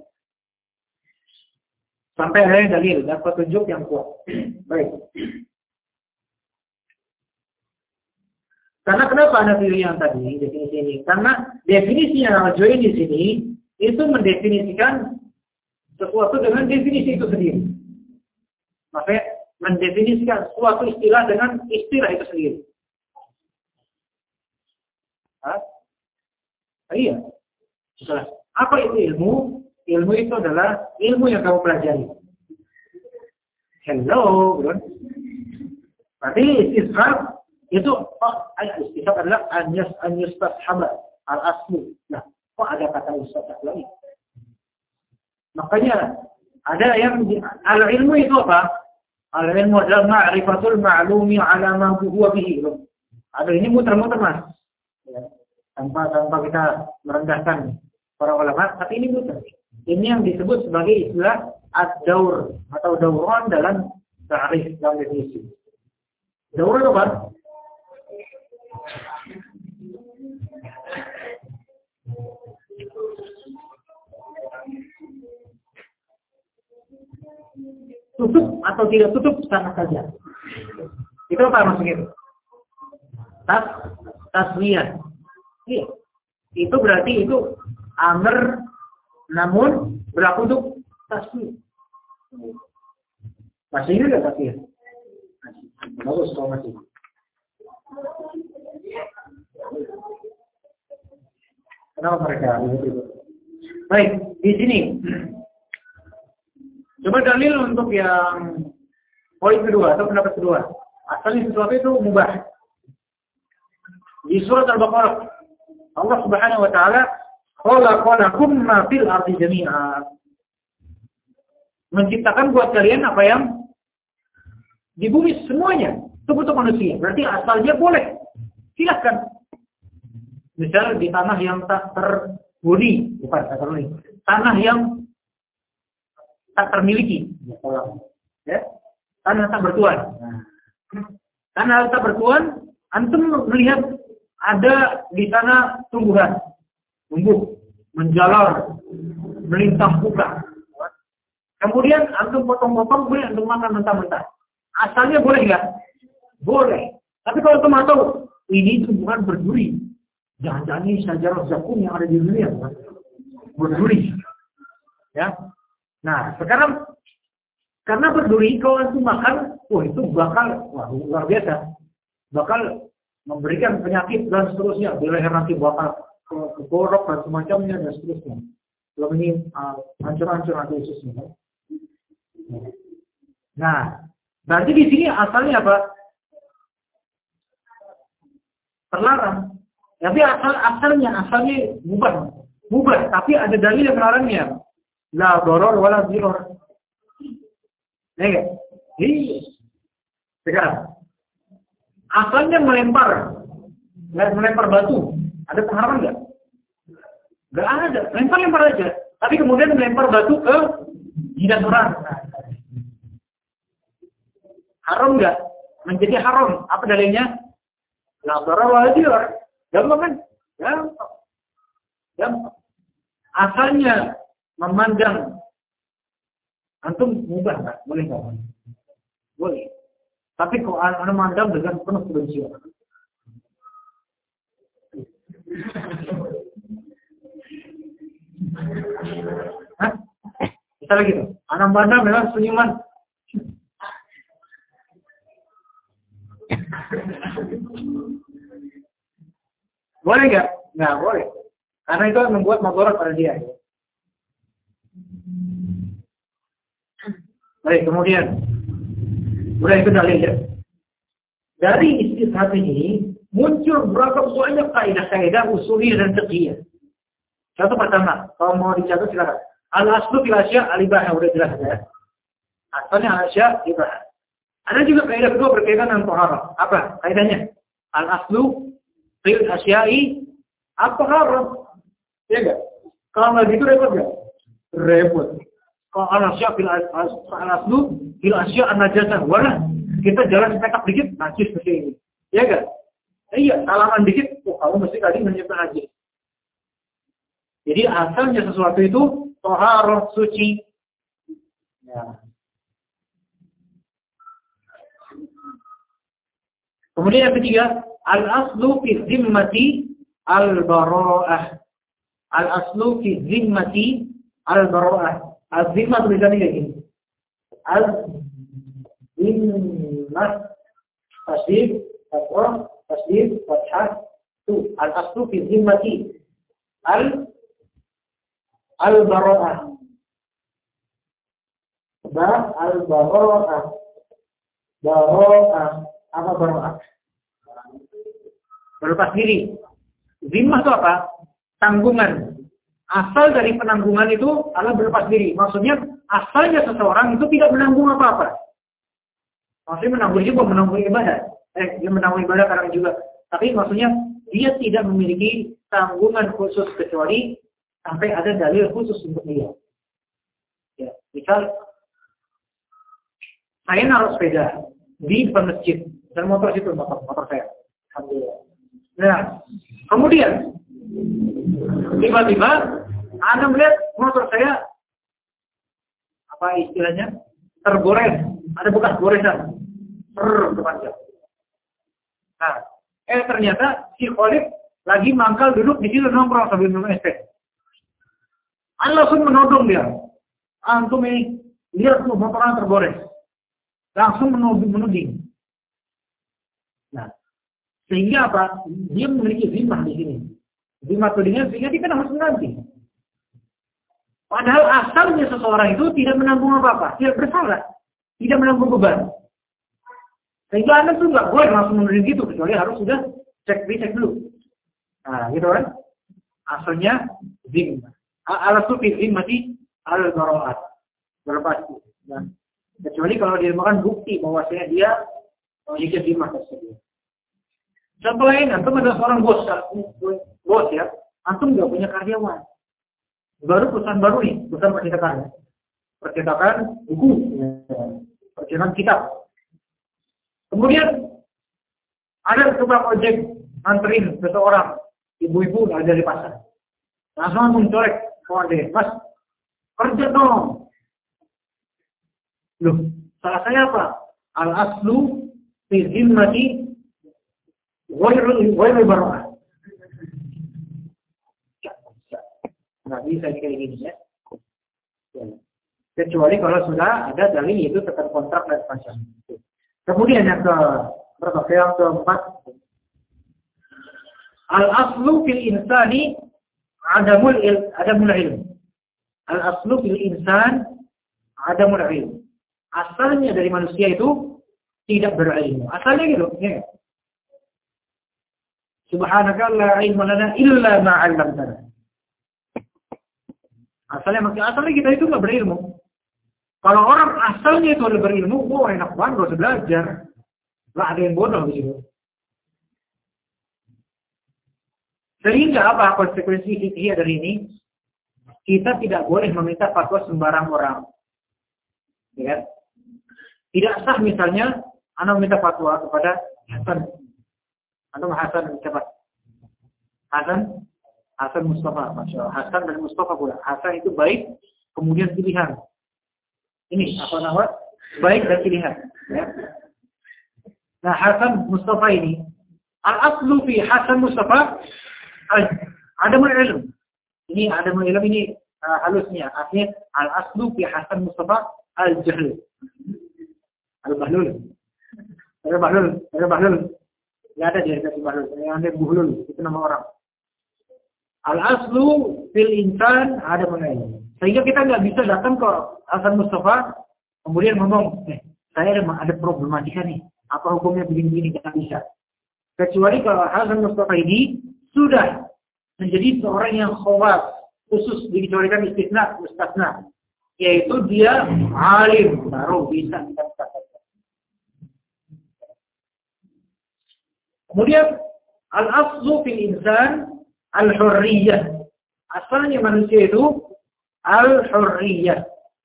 Sampai ada yang dalil dan petunjuk yang kuat. Baik. Karena kenapa ada pilih yang tadi definisi ini? Karena definisi yang Al-Juwayni di sini itu mendefinisikan sesuatu dengan definisi itu sendiri. Maksudnya mendefinisikan suatu istilah dengan istilah itu sendiri. Hah? Iya. Misalnya, apa itu ilmu? ilmu itu adalah ilmu yang kamu pelajari. Hello, bro. Berarti istisghar itu oh, istisghar adalah anyas anyustashaba al-aslu. Nah, kok ada kata istishab lagi? Makanya ada yang al-ilmu itu apa? Al-ilmu adalah ma'rifatul ma'lumi ala ma huwa bihi. Ada ini muter-muter Mas. Ya. Tanpa tanpa kita merendahkan para ulama, tapi ini muter. Ini yang disebut sebagai istilah ad-daur atau dauran dalam ta'rif, dalam definisi. Daur itu apa? Tutup atau tidak tutup sama saja. Itu apa maksudnya? Tas, taswiyah. Iya. Itu berarti itu amr namun berlaku untuk taswiyah. Masih ini enggak taswiyah? Bagus kalau masih. Kenapa mereka begitu? Baik, di sini. Coba dalil untuk yang poin kedua atau pendapat kedua. Asalnya sesuatu itu mubah. Di surat Al-Baqarah, Allah Subhanahu wa taala khalaqalakum ma fil ardi jami'a. Menciptakan buat kalian apa yang di bumi semuanya, itu untuk manusia. Berarti asalnya boleh. Silakan. Misal di tanah yang tak terhuni, bukan tak terhuni. Tanah yang tak termiliki, ya, tanah tak bertuan. Tanah tak bertuan, antum melihat ada di sana tumbuhan, tumbuh, menjalar, melintang buka. Kemudian antum potong-potong, kemudian antum makan mentah-mentah. Asalnya boleh nggak? Boleh. Tapi kalau antum tahu ini tumbuhan berduri, jangan-jangan ini sajarah zakum yang ada di dunia, berduri, ya. Nah, sekarang karena berduri kalau antum makan, wah itu bakal wah, luar biasa. Bakal memberikan penyakit dan seterusnya. Di leher nanti bakal keborok dan semacamnya dan seterusnya. Belum ini uh, hancur-hancur nanti ususnya. Nah, berarti di sini asalnya apa? Terlarang. Tapi asal asalnya asalnya mubah. Mubah, tapi ada dalil yang melarangnya. La doror wala ziror. Ya, ini sekarang asalnya melempar, melempar batu, ada pengharapan nggak? Nggak ada, lempar-lempar aja. Tapi kemudian melempar batu ke jidat orang, haram nggak? Menjadi haram. Apa dalilnya? La doror wala ziror. Gampang kan? Gampang. Gampang. Asalnya memandang antum mubah nggak? Boleh nggak? Boleh. Tapi kalau anda memandang dengan penuh kebencian, hah? Kita lagi tuh. Anda memandang dengan senyuman. Boleh nggak? Nggak boleh. Karena itu membuat magorat pada dia. Baik, kemudian udah itu dalilnya. Dari istishab ini muncul berapa banyak kaidah-kaidah usuliyah dan fiqhiyah. Contoh pertama, kalau mau dicatat silakan. Al-aslu fil asya' al-ibahah, udah jelas ya. Asalnya al-asya' ibahah. Ada juga kaidah kedua berkaitan dengan taharah. Apa kaidahnya? Al-aslu fil asya'i at-taharah. Ya enggak? Kalau nggak gitu repot enggak? Repot. Kalau al-asya' fil al-aslu fil asya' an-najasah. Wala, kita jalan sepetak dikit najis seperti ini. Ya enggak? Eh, iya, salaman dikit, oh kamu mesti tadi menyebut najis. Jadi asalnya sesuatu itu taharah, suci. Ya. Kemudian yang ketiga, al-aslu fi zimmati al-bara'ah. Al-aslu fi zimmati al-bara'ah. Al-zimmah tulisannya kayak gini. Al-zimmah tasdid, fathah, tasdid, fathah. Itu al-aslu fi zimmati al al-bara'ah. Ba al-baro'ah. Baro'ah. Apa baro'ah? Berlepas diri. Zimmah itu apa? Tanggungan. Asal dari penanggungan itu adalah berlepas diri. Maksudnya asalnya seseorang itu tidak menanggung apa-apa. Maksudnya menanggung juga menanggung ibadah. Eh, dia menanggung ibadah kadang juga. Tapi maksudnya dia tidak memiliki tanggungan khusus kecuali sampai ada dalil khusus untuk dia. Ya, misal saya naruh sepeda di depan masjid dan motor situ motor, motor saya. Alhamdulillah. Nah, kemudian tiba-tiba Anda melihat motor saya apa istilahnya tergores, ada bekas goresan, ter depannya. Nah, eh ternyata si Khalid lagi mangkal duduk di situ nongkrong sambil minum es teh. Anda langsung menodong dia. Antum ini lihat tuh motornya tergores, langsung menuding, menuding. Nah, sehingga apa? Dia memiliki zimmah di sini. Zimmah tudingan sehingga dia kan harus mengganti. Padahal asalnya seseorang itu tidak menanggung apa-apa, tidak bersalah, tidak menanggung beban. Sehingga Anda tuh nggak boleh langsung menuding gitu, kecuali harus sudah cek dicek dulu. Nah, gitu kan? Asalnya zimmah. Al-aslu fi zimmati al-baro'at. Berlepas. Nah, kecuali kalau dia makan bukti bahwasanya dia memiliki zimmah tersebut. Contoh lain, antum adalah seorang bos, bos ya, antum nggak punya karyawan, baru perusahaan baru nih, perusahaan percetakan, percetakan buku, percetakan kitab. Kemudian ada tukang ojek nganterin seseorang, ibu-ibu dari pasar, langsung mencorek, kawan mas, kerja dong. Loh, salah saya apa? Al-aslu fi zimmati Wairul baro'ah. Nggak bisa kayak gini ya. Kecuali kalau sudah ada dalil itu tetap kontrak dan semacam itu. Kemudian yang ke berapa? Yang keempat, al-aslu fil insani adamul il adamul ilm. Al-aslu fil insan adamul ilm. Asalnya dari manusia itu tidak berilmu. Asalnya gitu, ya. Subhanaka la ilma lana illa ma 'allamtana. Asalnya maksudnya asalnya kita itu nggak berilmu. Kalau orang asalnya itu udah berilmu, wah enak banget harus belajar. Nggak ada yang bodoh di situ. Sehingga apa konsekuensi fikih dari ini? Kita tidak boleh meminta fatwa sembarang orang. Ya. Tidak sah misalnya Anda meminta fatwa kepada Hasan. Atau Hasan siapa? Hasan, Hasan Mustafa, Masya Allah. Hasan dan Mustafa pula. Hasan itu baik, kemudian pilihan. Ini apa nama? Baik dan pilihan. Ya. Nah Hasan Mustafa ini, al-aslu fi Hasan Mustafa, adamul ilm. Ini adamul ilm ini uh, halusnya. Artinya al-aslu fi Hasan Mustafa al-jahl. Al-bahlul. Al-bahlul. Al-bahlul. Tidak ada dia kasih bahlul, yang ada buhlul, itu nama orang. Al-aslu fil insan ada mengenai. Sehingga kita nggak bisa datang ke Hasan Mustafa, kemudian ngomong, eh, saya ada, ada problematika nih, apa hukumnya begini-begini, nggak bisa. Kecuali kalau Hasan Mustafa ini sudah menjadi seorang yang khawas, khusus dikecualikan istisna, mustasna, yaitu dia alim, baru bisa kita katakan. Kemudian al-aslu fil insan al-hurriyah. Asalnya manusia itu al-hurriyah.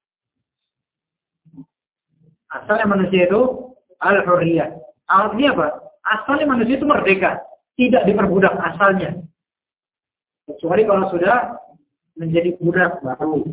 Asalnya manusia itu al-hurriyah. Artinya apa? Asalnya manusia itu merdeka, tidak diperbudak asalnya. Kecuali kalau sudah menjadi budak baru.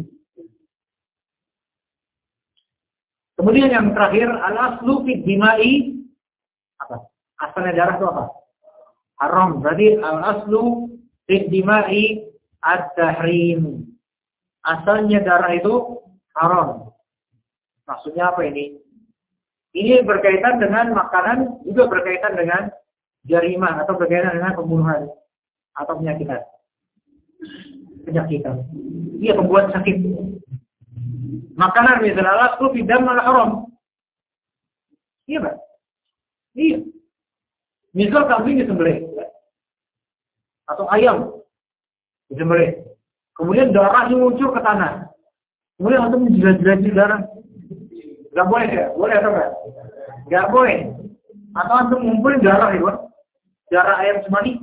Kemudian yang terakhir al-aslu fid dima'i apa? Asalnya darah itu apa? Haram. Berarti al-aslu fid dima'i ad-tahrim. Asalnya darah itu haram. Maksudnya apa ini? Ini berkaitan dengan makanan, juga berkaitan dengan jarimah atau berkaitan dengan pembunuhan atau penyakitan. Penyakitan. Iya, pembuat sakit. makanan misalnya al-aslu fi dam al-haram. Iya, Pak. Iya. Misal kambing disembelih atau ayam disembelih. Kemudian darahnya muncul ke tanah. Kemudian antum menjilat-jilat darah. Enggak boleh ya? Boleh atau enggak? Enggak boleh. Atau antum ngumpulin darah itu, darah ayam semani.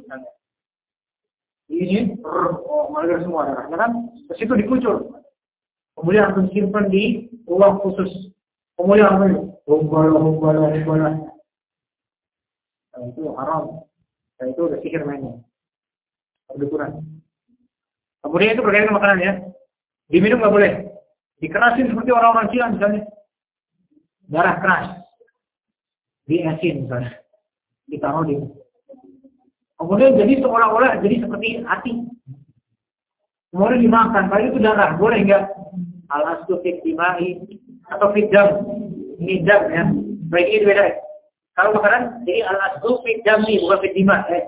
Ini, oh, mengalir semua darahnya kan? Terus itu dikucur. Kemudian antum simpan di ruang khusus. Kemudian antum humbala, humbala, humbala. Nah, itu haram. Nah, itu udah sihir mainnya. Udah kurang. Kemudian itu berkaitan dengan makanan ya. Diminum nggak boleh. Dikerasin seperti orang-orang Cina misalnya. Darah keras. Diasin misalnya. Ditaruh di. Kemudian jadi seolah-olah jadi seperti hati. Kemudian dimakan. Kalau itu darah. Boleh nggak? Al-aslu fit dimai atau fit dam. Ini dam ya. Baik ini beda. Kalau makanan jadi al-aslu fit dami bukan fit dima. Eh.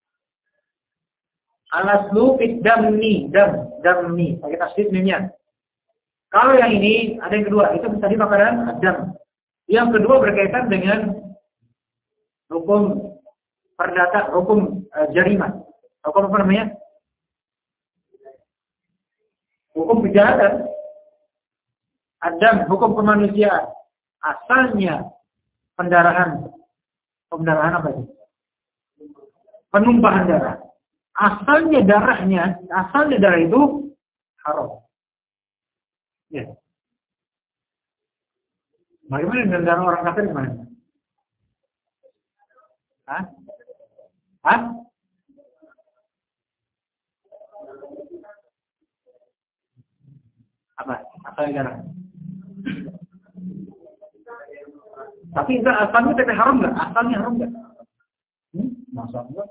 Al-aslu fit damni, dam, damni, pakai tasdid mimnya. Kalau yang ini ada yang kedua, itu tadi makanan dam. Yang kedua berkaitan dengan hukum perdata, hukum uh, jarima. Hukum apa namanya? Hukum kejahatan. Adam, hukum kemanusiaan. Asalnya pendarahan, pendarahan apa itu? Penumpahan darah. Asalnya darahnya, asalnya darah itu haram. Ya. Bagaimana dengan darah orang kafir gimana? Hah? Hah? Apa? Asalnya darah. Tapi enggak, asalnya tapi haram enggak? Asalnya haram enggak? Hmm? Masa enggak?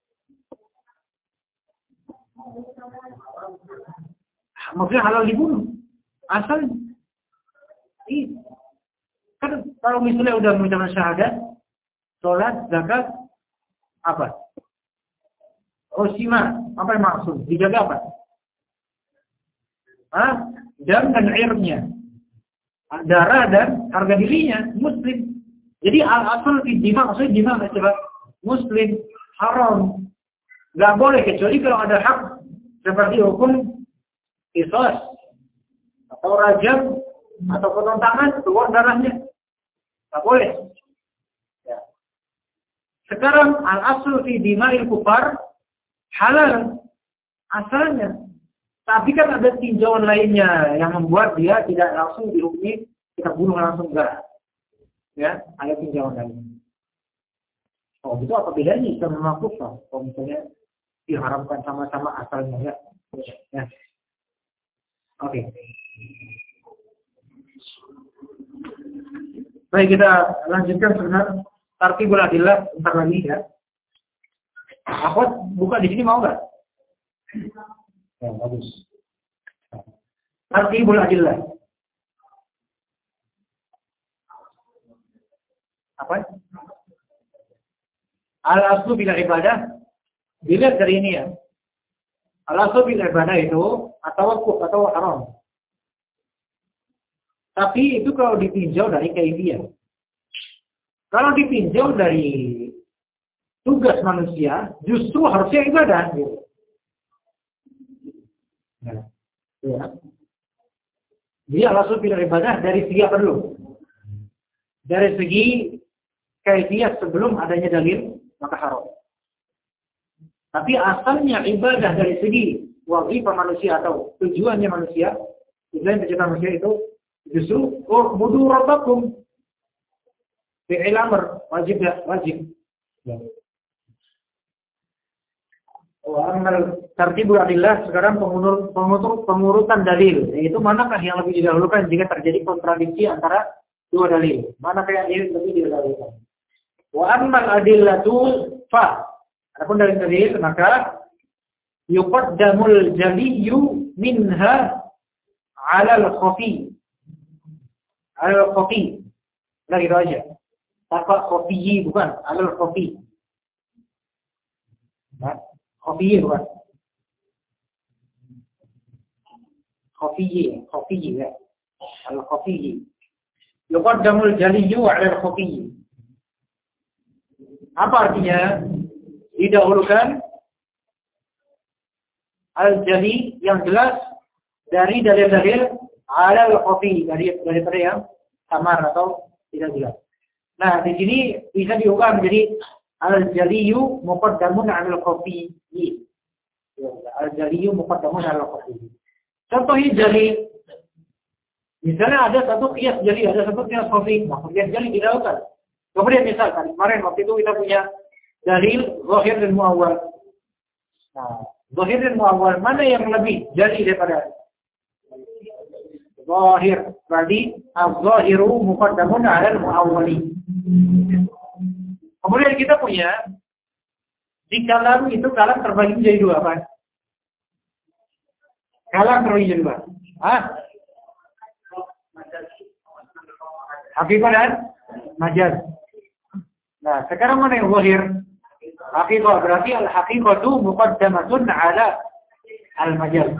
Maksudnya halal dibunuh. Asalnya. Iya. Kan kalau misalnya udah mengucapkan syahadat, sholat, zakat, apa? Osima, apa yang maksud? Dijaga apa? Hah? Dam dan airnya. Darah dan harga dirinya, muslim. Jadi al-asal di dima, maksudnya dima, coba. Muslim, haram. Nggak boleh, kecuali kalau ada hak seperti hukum qisas atau rajam atau potong tangan keluar darahnya, nggak boleh. Ya. Sekarang al-aslu fi dima'il kufar halal asalnya, tapi kan ada tinjauan lainnya yang membuat dia tidak langsung dihukumi kita bunuh langsung enggak. Ya, ada tinjauan lainnya. Oh, itu apa bedanya Islam sama kufar? Kalau misalnya diharamkan sama-sama asalnya ya. Ya. Oke. Okay. Baik, kita lanjutkan sebenarnya tartibul adillah bentar lagi ya. Akhwat buka di sini mau enggak? Ya, bagus. Tartibul adillah. Apa? Al-aslu bil ibadah. Dilihat dari ini ya. Al-aslu bil ibadah itu atau wakuf atau haram. Tapi itu kalau ditinjau dari kaifiyah. Kalau ditinjau dari tugas manusia, justru harusnya ibadah. Nah, ya. Jadi al-aslu bil ibadah dari segi apa dulu? Dari segi kaifiyah sebelum adanya dalil, maka haram. Tapi asalnya ibadah dari segi wazifah manusia atau tujuannya manusia, tujuan penciptaan manusia itu justru u'budu rabbakum. Fi'il amr, wajib ya, wajib. Ya. Wa amal tartibul adillah, sekarang pengurut, pengurut, pengurutan dalil, yaitu manakah yang lebih didahulukan jika terjadi kontradiksi antara dua dalil. Manakah yang lebih didahulukan? Wa amal adillatu fa. Adapun dari dalil maka yuqaddamul jaliyyu minha 'ala al-khafi. 'Ala al-khafi. Nah, gitu aja. Tanpa khafiyi bukan, 'ala al-khafi. Nah, khafiyi bukan. Khafiyi, khafiyi ya. al-khafiyyi. Yuqaddamul jaliyyu 'ala al-khafiyyi. Apa artinya? Didahulukan al-jali yang jelas dari dalil-dalil 'ala al-khafi, dari daripada yang samar atau tidak jelas. Nah, di sini bisa diubah menjadi al-jaliyyu muqaddamun 'ala al-khafiyyi. Al-jaliyyu muqaddamun 'ala al-khafiyyi. Contohnya jali. Misalnya ada satu qiyas jali, ada satu qiyas khafi. Nah, qiyas jali didahulukan. Kemudian misalkan kemarin waktu itu kita punya dalil zahir dan muawwal. Nah, zahir dan muawwal mana yang lebih jali daripada zahir? Berarti az-zahiru muqaddamun 'ala al-muawwali. Kemudian kita punya di kalam itu kalam terbagi menjadi dua apa? Kalam terbagi menjadi dua. Ah? Hakikah dan majaz. Nah, sekarang mana yang zahir? Hakikah, berarti al-haqiqatu muqaddamatun 'ala al-majaz.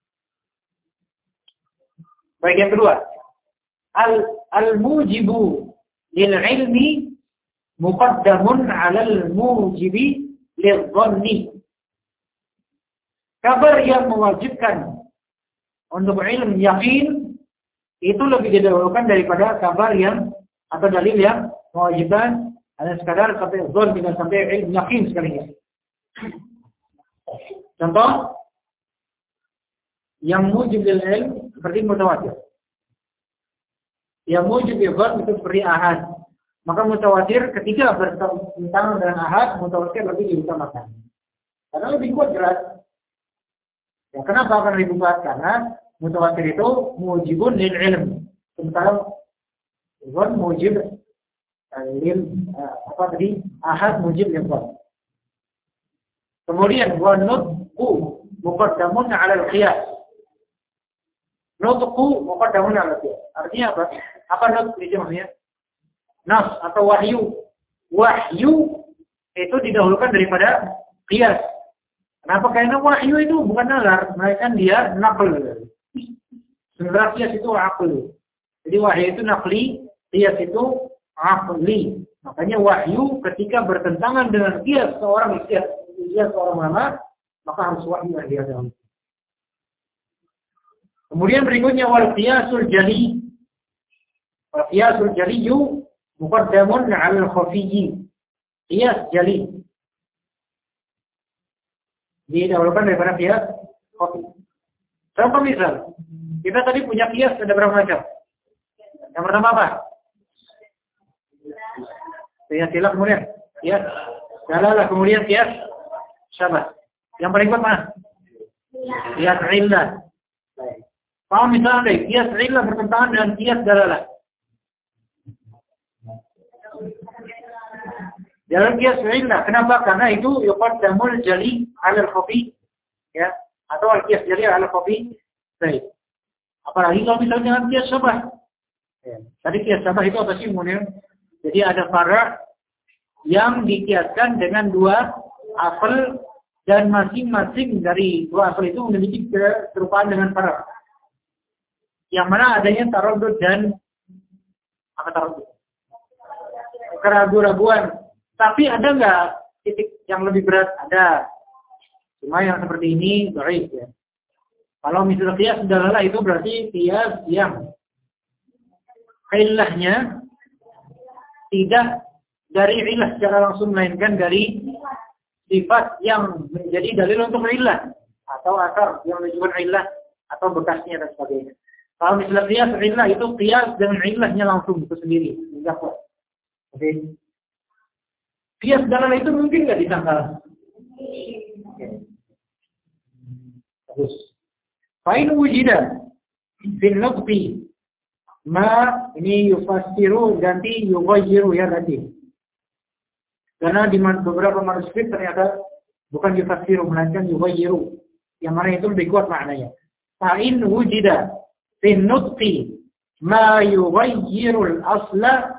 Baik, yang kedua, al al-mujibu lil ilmi muqaddamun 'ala al-mujibi lil dhanni. Kabar yang mewajibkan untuk ilmu yakin itu lebih didahulukan daripada kabar yang atau dalil yang mewajibkan hanya sekadar sampai dzon, tidak sampai ilmu yakin sekalinya. Contoh yang mujib lil ilm seperti mutawatir. Yang mujib lil dzon itu seperti ahad. Maka mutawatir ketika bertentangan dengan ahad, mutawatir lebih diutamakan. Karena lebih kuat jelas. Ya, kenapa akan lebih kuat? Karena mutawatir itu mujibun lil ilm. Sementara dzon mujib lil apa tadi? Ahad mujib lil dzon. Kemudian wa nutqu muqaddamun 'ala al-qiyas. Nutqu muqaddamun 'ala al-qiyas. Artinya apa? Apa nutq itu maksudnya? Nas atau wahyu. Wahyu itu didahulukan daripada qiyas. Kenapa? Karena wahyu itu bukan nazar, melainkan dia naql. Sebenarnya qiyas itu aql. Jadi wahyu itu naqli, qiyas itu aqli. Makanya wahyu ketika bertentangan dengan qiyas seorang qiyas, qiyas seorang ulama, maka harus wahyu yang dia dalam. Kemudian berikutnya wal qiyasul jali. Wal qiyasul jaliyu muqaddamun 'ala al-khafiyyi. Qiyas jali didahulukan daripada qiyas khafi. Contoh misal, kita tadi punya qiyas ada berapa macam? Yang pertama apa? Qiyas ilah, kemudian qiyas dalalah, kemudian qiyas syabah. Yang paling kuat mana? Qiyas illah. Paham misalnya deh, qiyas illah bertentangan dengan qiyas dalalah. Dalam qiyas illah, kenapa? Karena itu yuqaddamul jali 'ala al-khafi, ya, atau al-qiyas jali 'ala al-khafi. Baik. Apalagi kalau misalnya dengan qiyas syabah. Ya. Tadi qiyas syabah itu apa sih kemudian? Jadi ada fara' yang dikiaskan dengan dua asal dan masing-masing dari dua asal itu memiliki keserupaan dengan fara'. Yang mana adanya taraddud dan apa taraddud? Keraguan-raguan. Tapi ada nggak titik yang lebih berat? Ada. Cuma yang seperti ini dhaif ya. Kalau misalnya qiyas dalalah itu berarti qiyas yang ilahnya tidak dari ilah secara langsung, melainkan dari sifat yang menjadi dalil untuk ilah atau asar yang menunjukkan ilah atau bekasnya dan sebagainya. Kalau misalnya qiyas ilah itu qiyas dengan ilahnya langsung itu sendiri. Enggak kok. Oke. Qiyas dalalah itu mungkin nggak disangkal. Terus, fa'in wujida fil nutqi ma ini yufassiru ganti yughayyiru ya tadi. Karena di beberapa manuskrip ternyata bukan yufassiru melainkan yughayyiru. Yang mana itu lebih kuat maknanya. Fa'in wujida fil nutqi ma yughayyiru al-asla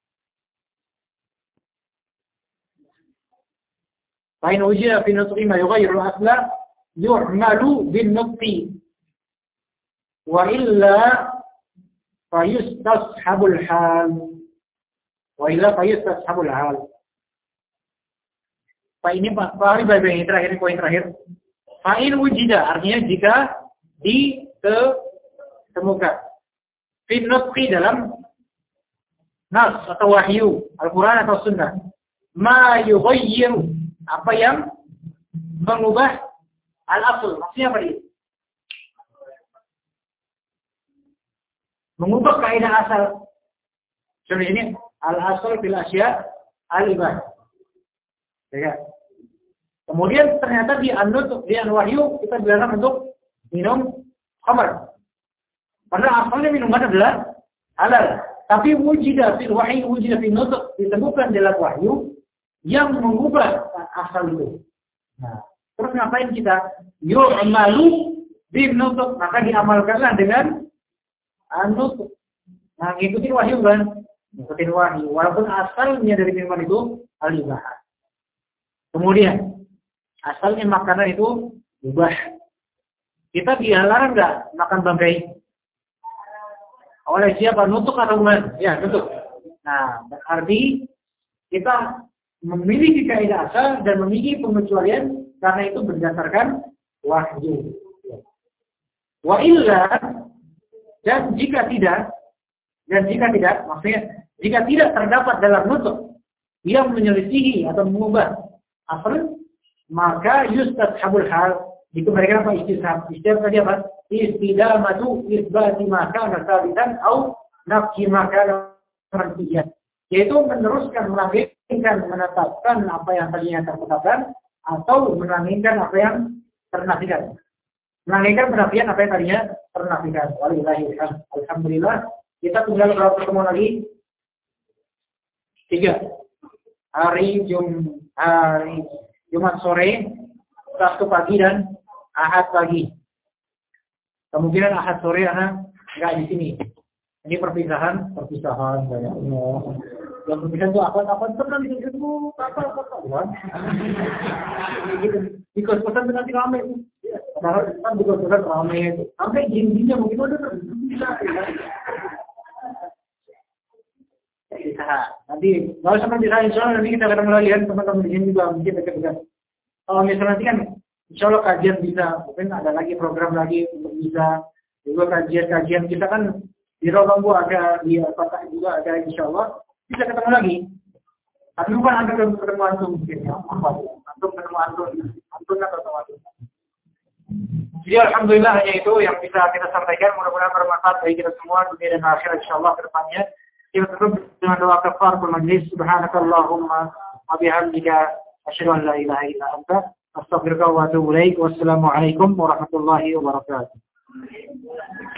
فإن وجد في النطق ما يغير الأصل يعمل بالنطق وإلا fayustashabul hal. Wa illa fayustashabul hal. Pak ini Pak, Pak Ari baik-baik ini terakhir, poin terakhir. Fa'in wujida, artinya jika ditemukan. Fi nutqi dalam nas atau wahyu, Al-Quran atau Sunnah. Ma yughayyiru, apa yang mengubah al-asl. Maksudnya apa dia? Mengubah kaidah asal. Contoh ini, al-asl fil asya al-ibah. Ya. Kemudian ternyata di anut di wahyu kita dilarang untuk minum khamar. Karena asalnya minuman adalah halal. Tapi wujidah fil wahyu, wujidah fil nutq, ditemukan dalam wahyu yang mengubah asal itu. Nah, terus ngapain kita? Yu'malu bin nutq, maka diamalkanlah dengan anut. Nah, ngikutin wahyu kan? Ngikutin wahyu. Walaupun asalnya dari minuman itu al-ibah. Kemudian asalnya makanan itu mubah. Kita dilarang nggak makan bangkai? Oleh siapa? Nutuk atau bukan? Ya, nutuk. Nah, berarti kita memiliki kaidah asal dan memiliki pengecualian karena itu berdasarkan wahyu. Wa illa, dan jika tidak, dan jika tidak, maksudnya jika tidak terdapat dalam nutuk yang menyelisihi atau mengubah asal, maka yustashabul hal, dikembalikan apa istishab? Istishab tadi apa? Istidamatu isbati maka nasabitan au nafki maka nantiyan, yaitu meneruskan, melanggengkan, menetapkan apa yang tadinya tertetapkan atau melanggengkan apa yang ternafikan. Melanggengkan penafian apa yang tadinya ternafikan. Walillahilhamd. Alhamdulillah, kita tinggal berapa pertemuan lagi? Tiga. Hari Jum hari Jumat sore, Sabtu pagi, dan Ahad pagi. Kemungkinan Ahad sore anak nggak di sini. Ini perpisahan, perpisahan banyaknya. Yang perpisahan itu apa-apa pernah di situ, apa-apa kan? Di kos-kosan nanti ramai. Padahal kan di kos-kosan ramai. Sampai jin-jinnya mungkin ada bisa. Nanti kalau sama di sana, insya Allah nanti kita ketemu lagi kan, teman-teman di sini juga mungkin dekat-dekat. Kalau misalnya nanti kan, insya Allah kajian bisa, mungkin ada lagi program lagi untuk bisa juga kajian-kajian kita kan di Rawangbu ada, di Fatah juga ada, insya Allah bisa ketemu lagi. Tapi bukan anda ketemu antum mungkin ya, antum ketemu antum, antum atau ketemu antum. Jadi alhamdulillah hanya itu yang bisa kita sampaikan. Mudah-mudahan bermanfaat bagi kita semua dunia dan akhirat insya Allah ke depannya. Kita tutup dengan doa kafaratul majlis. Subhanakallahumma wa bihamdika asyhadu an la ilaha illa anta astaghfiruka wa atubu ilaik. Wassalamualaikum warahmatullahi wabarakatuh.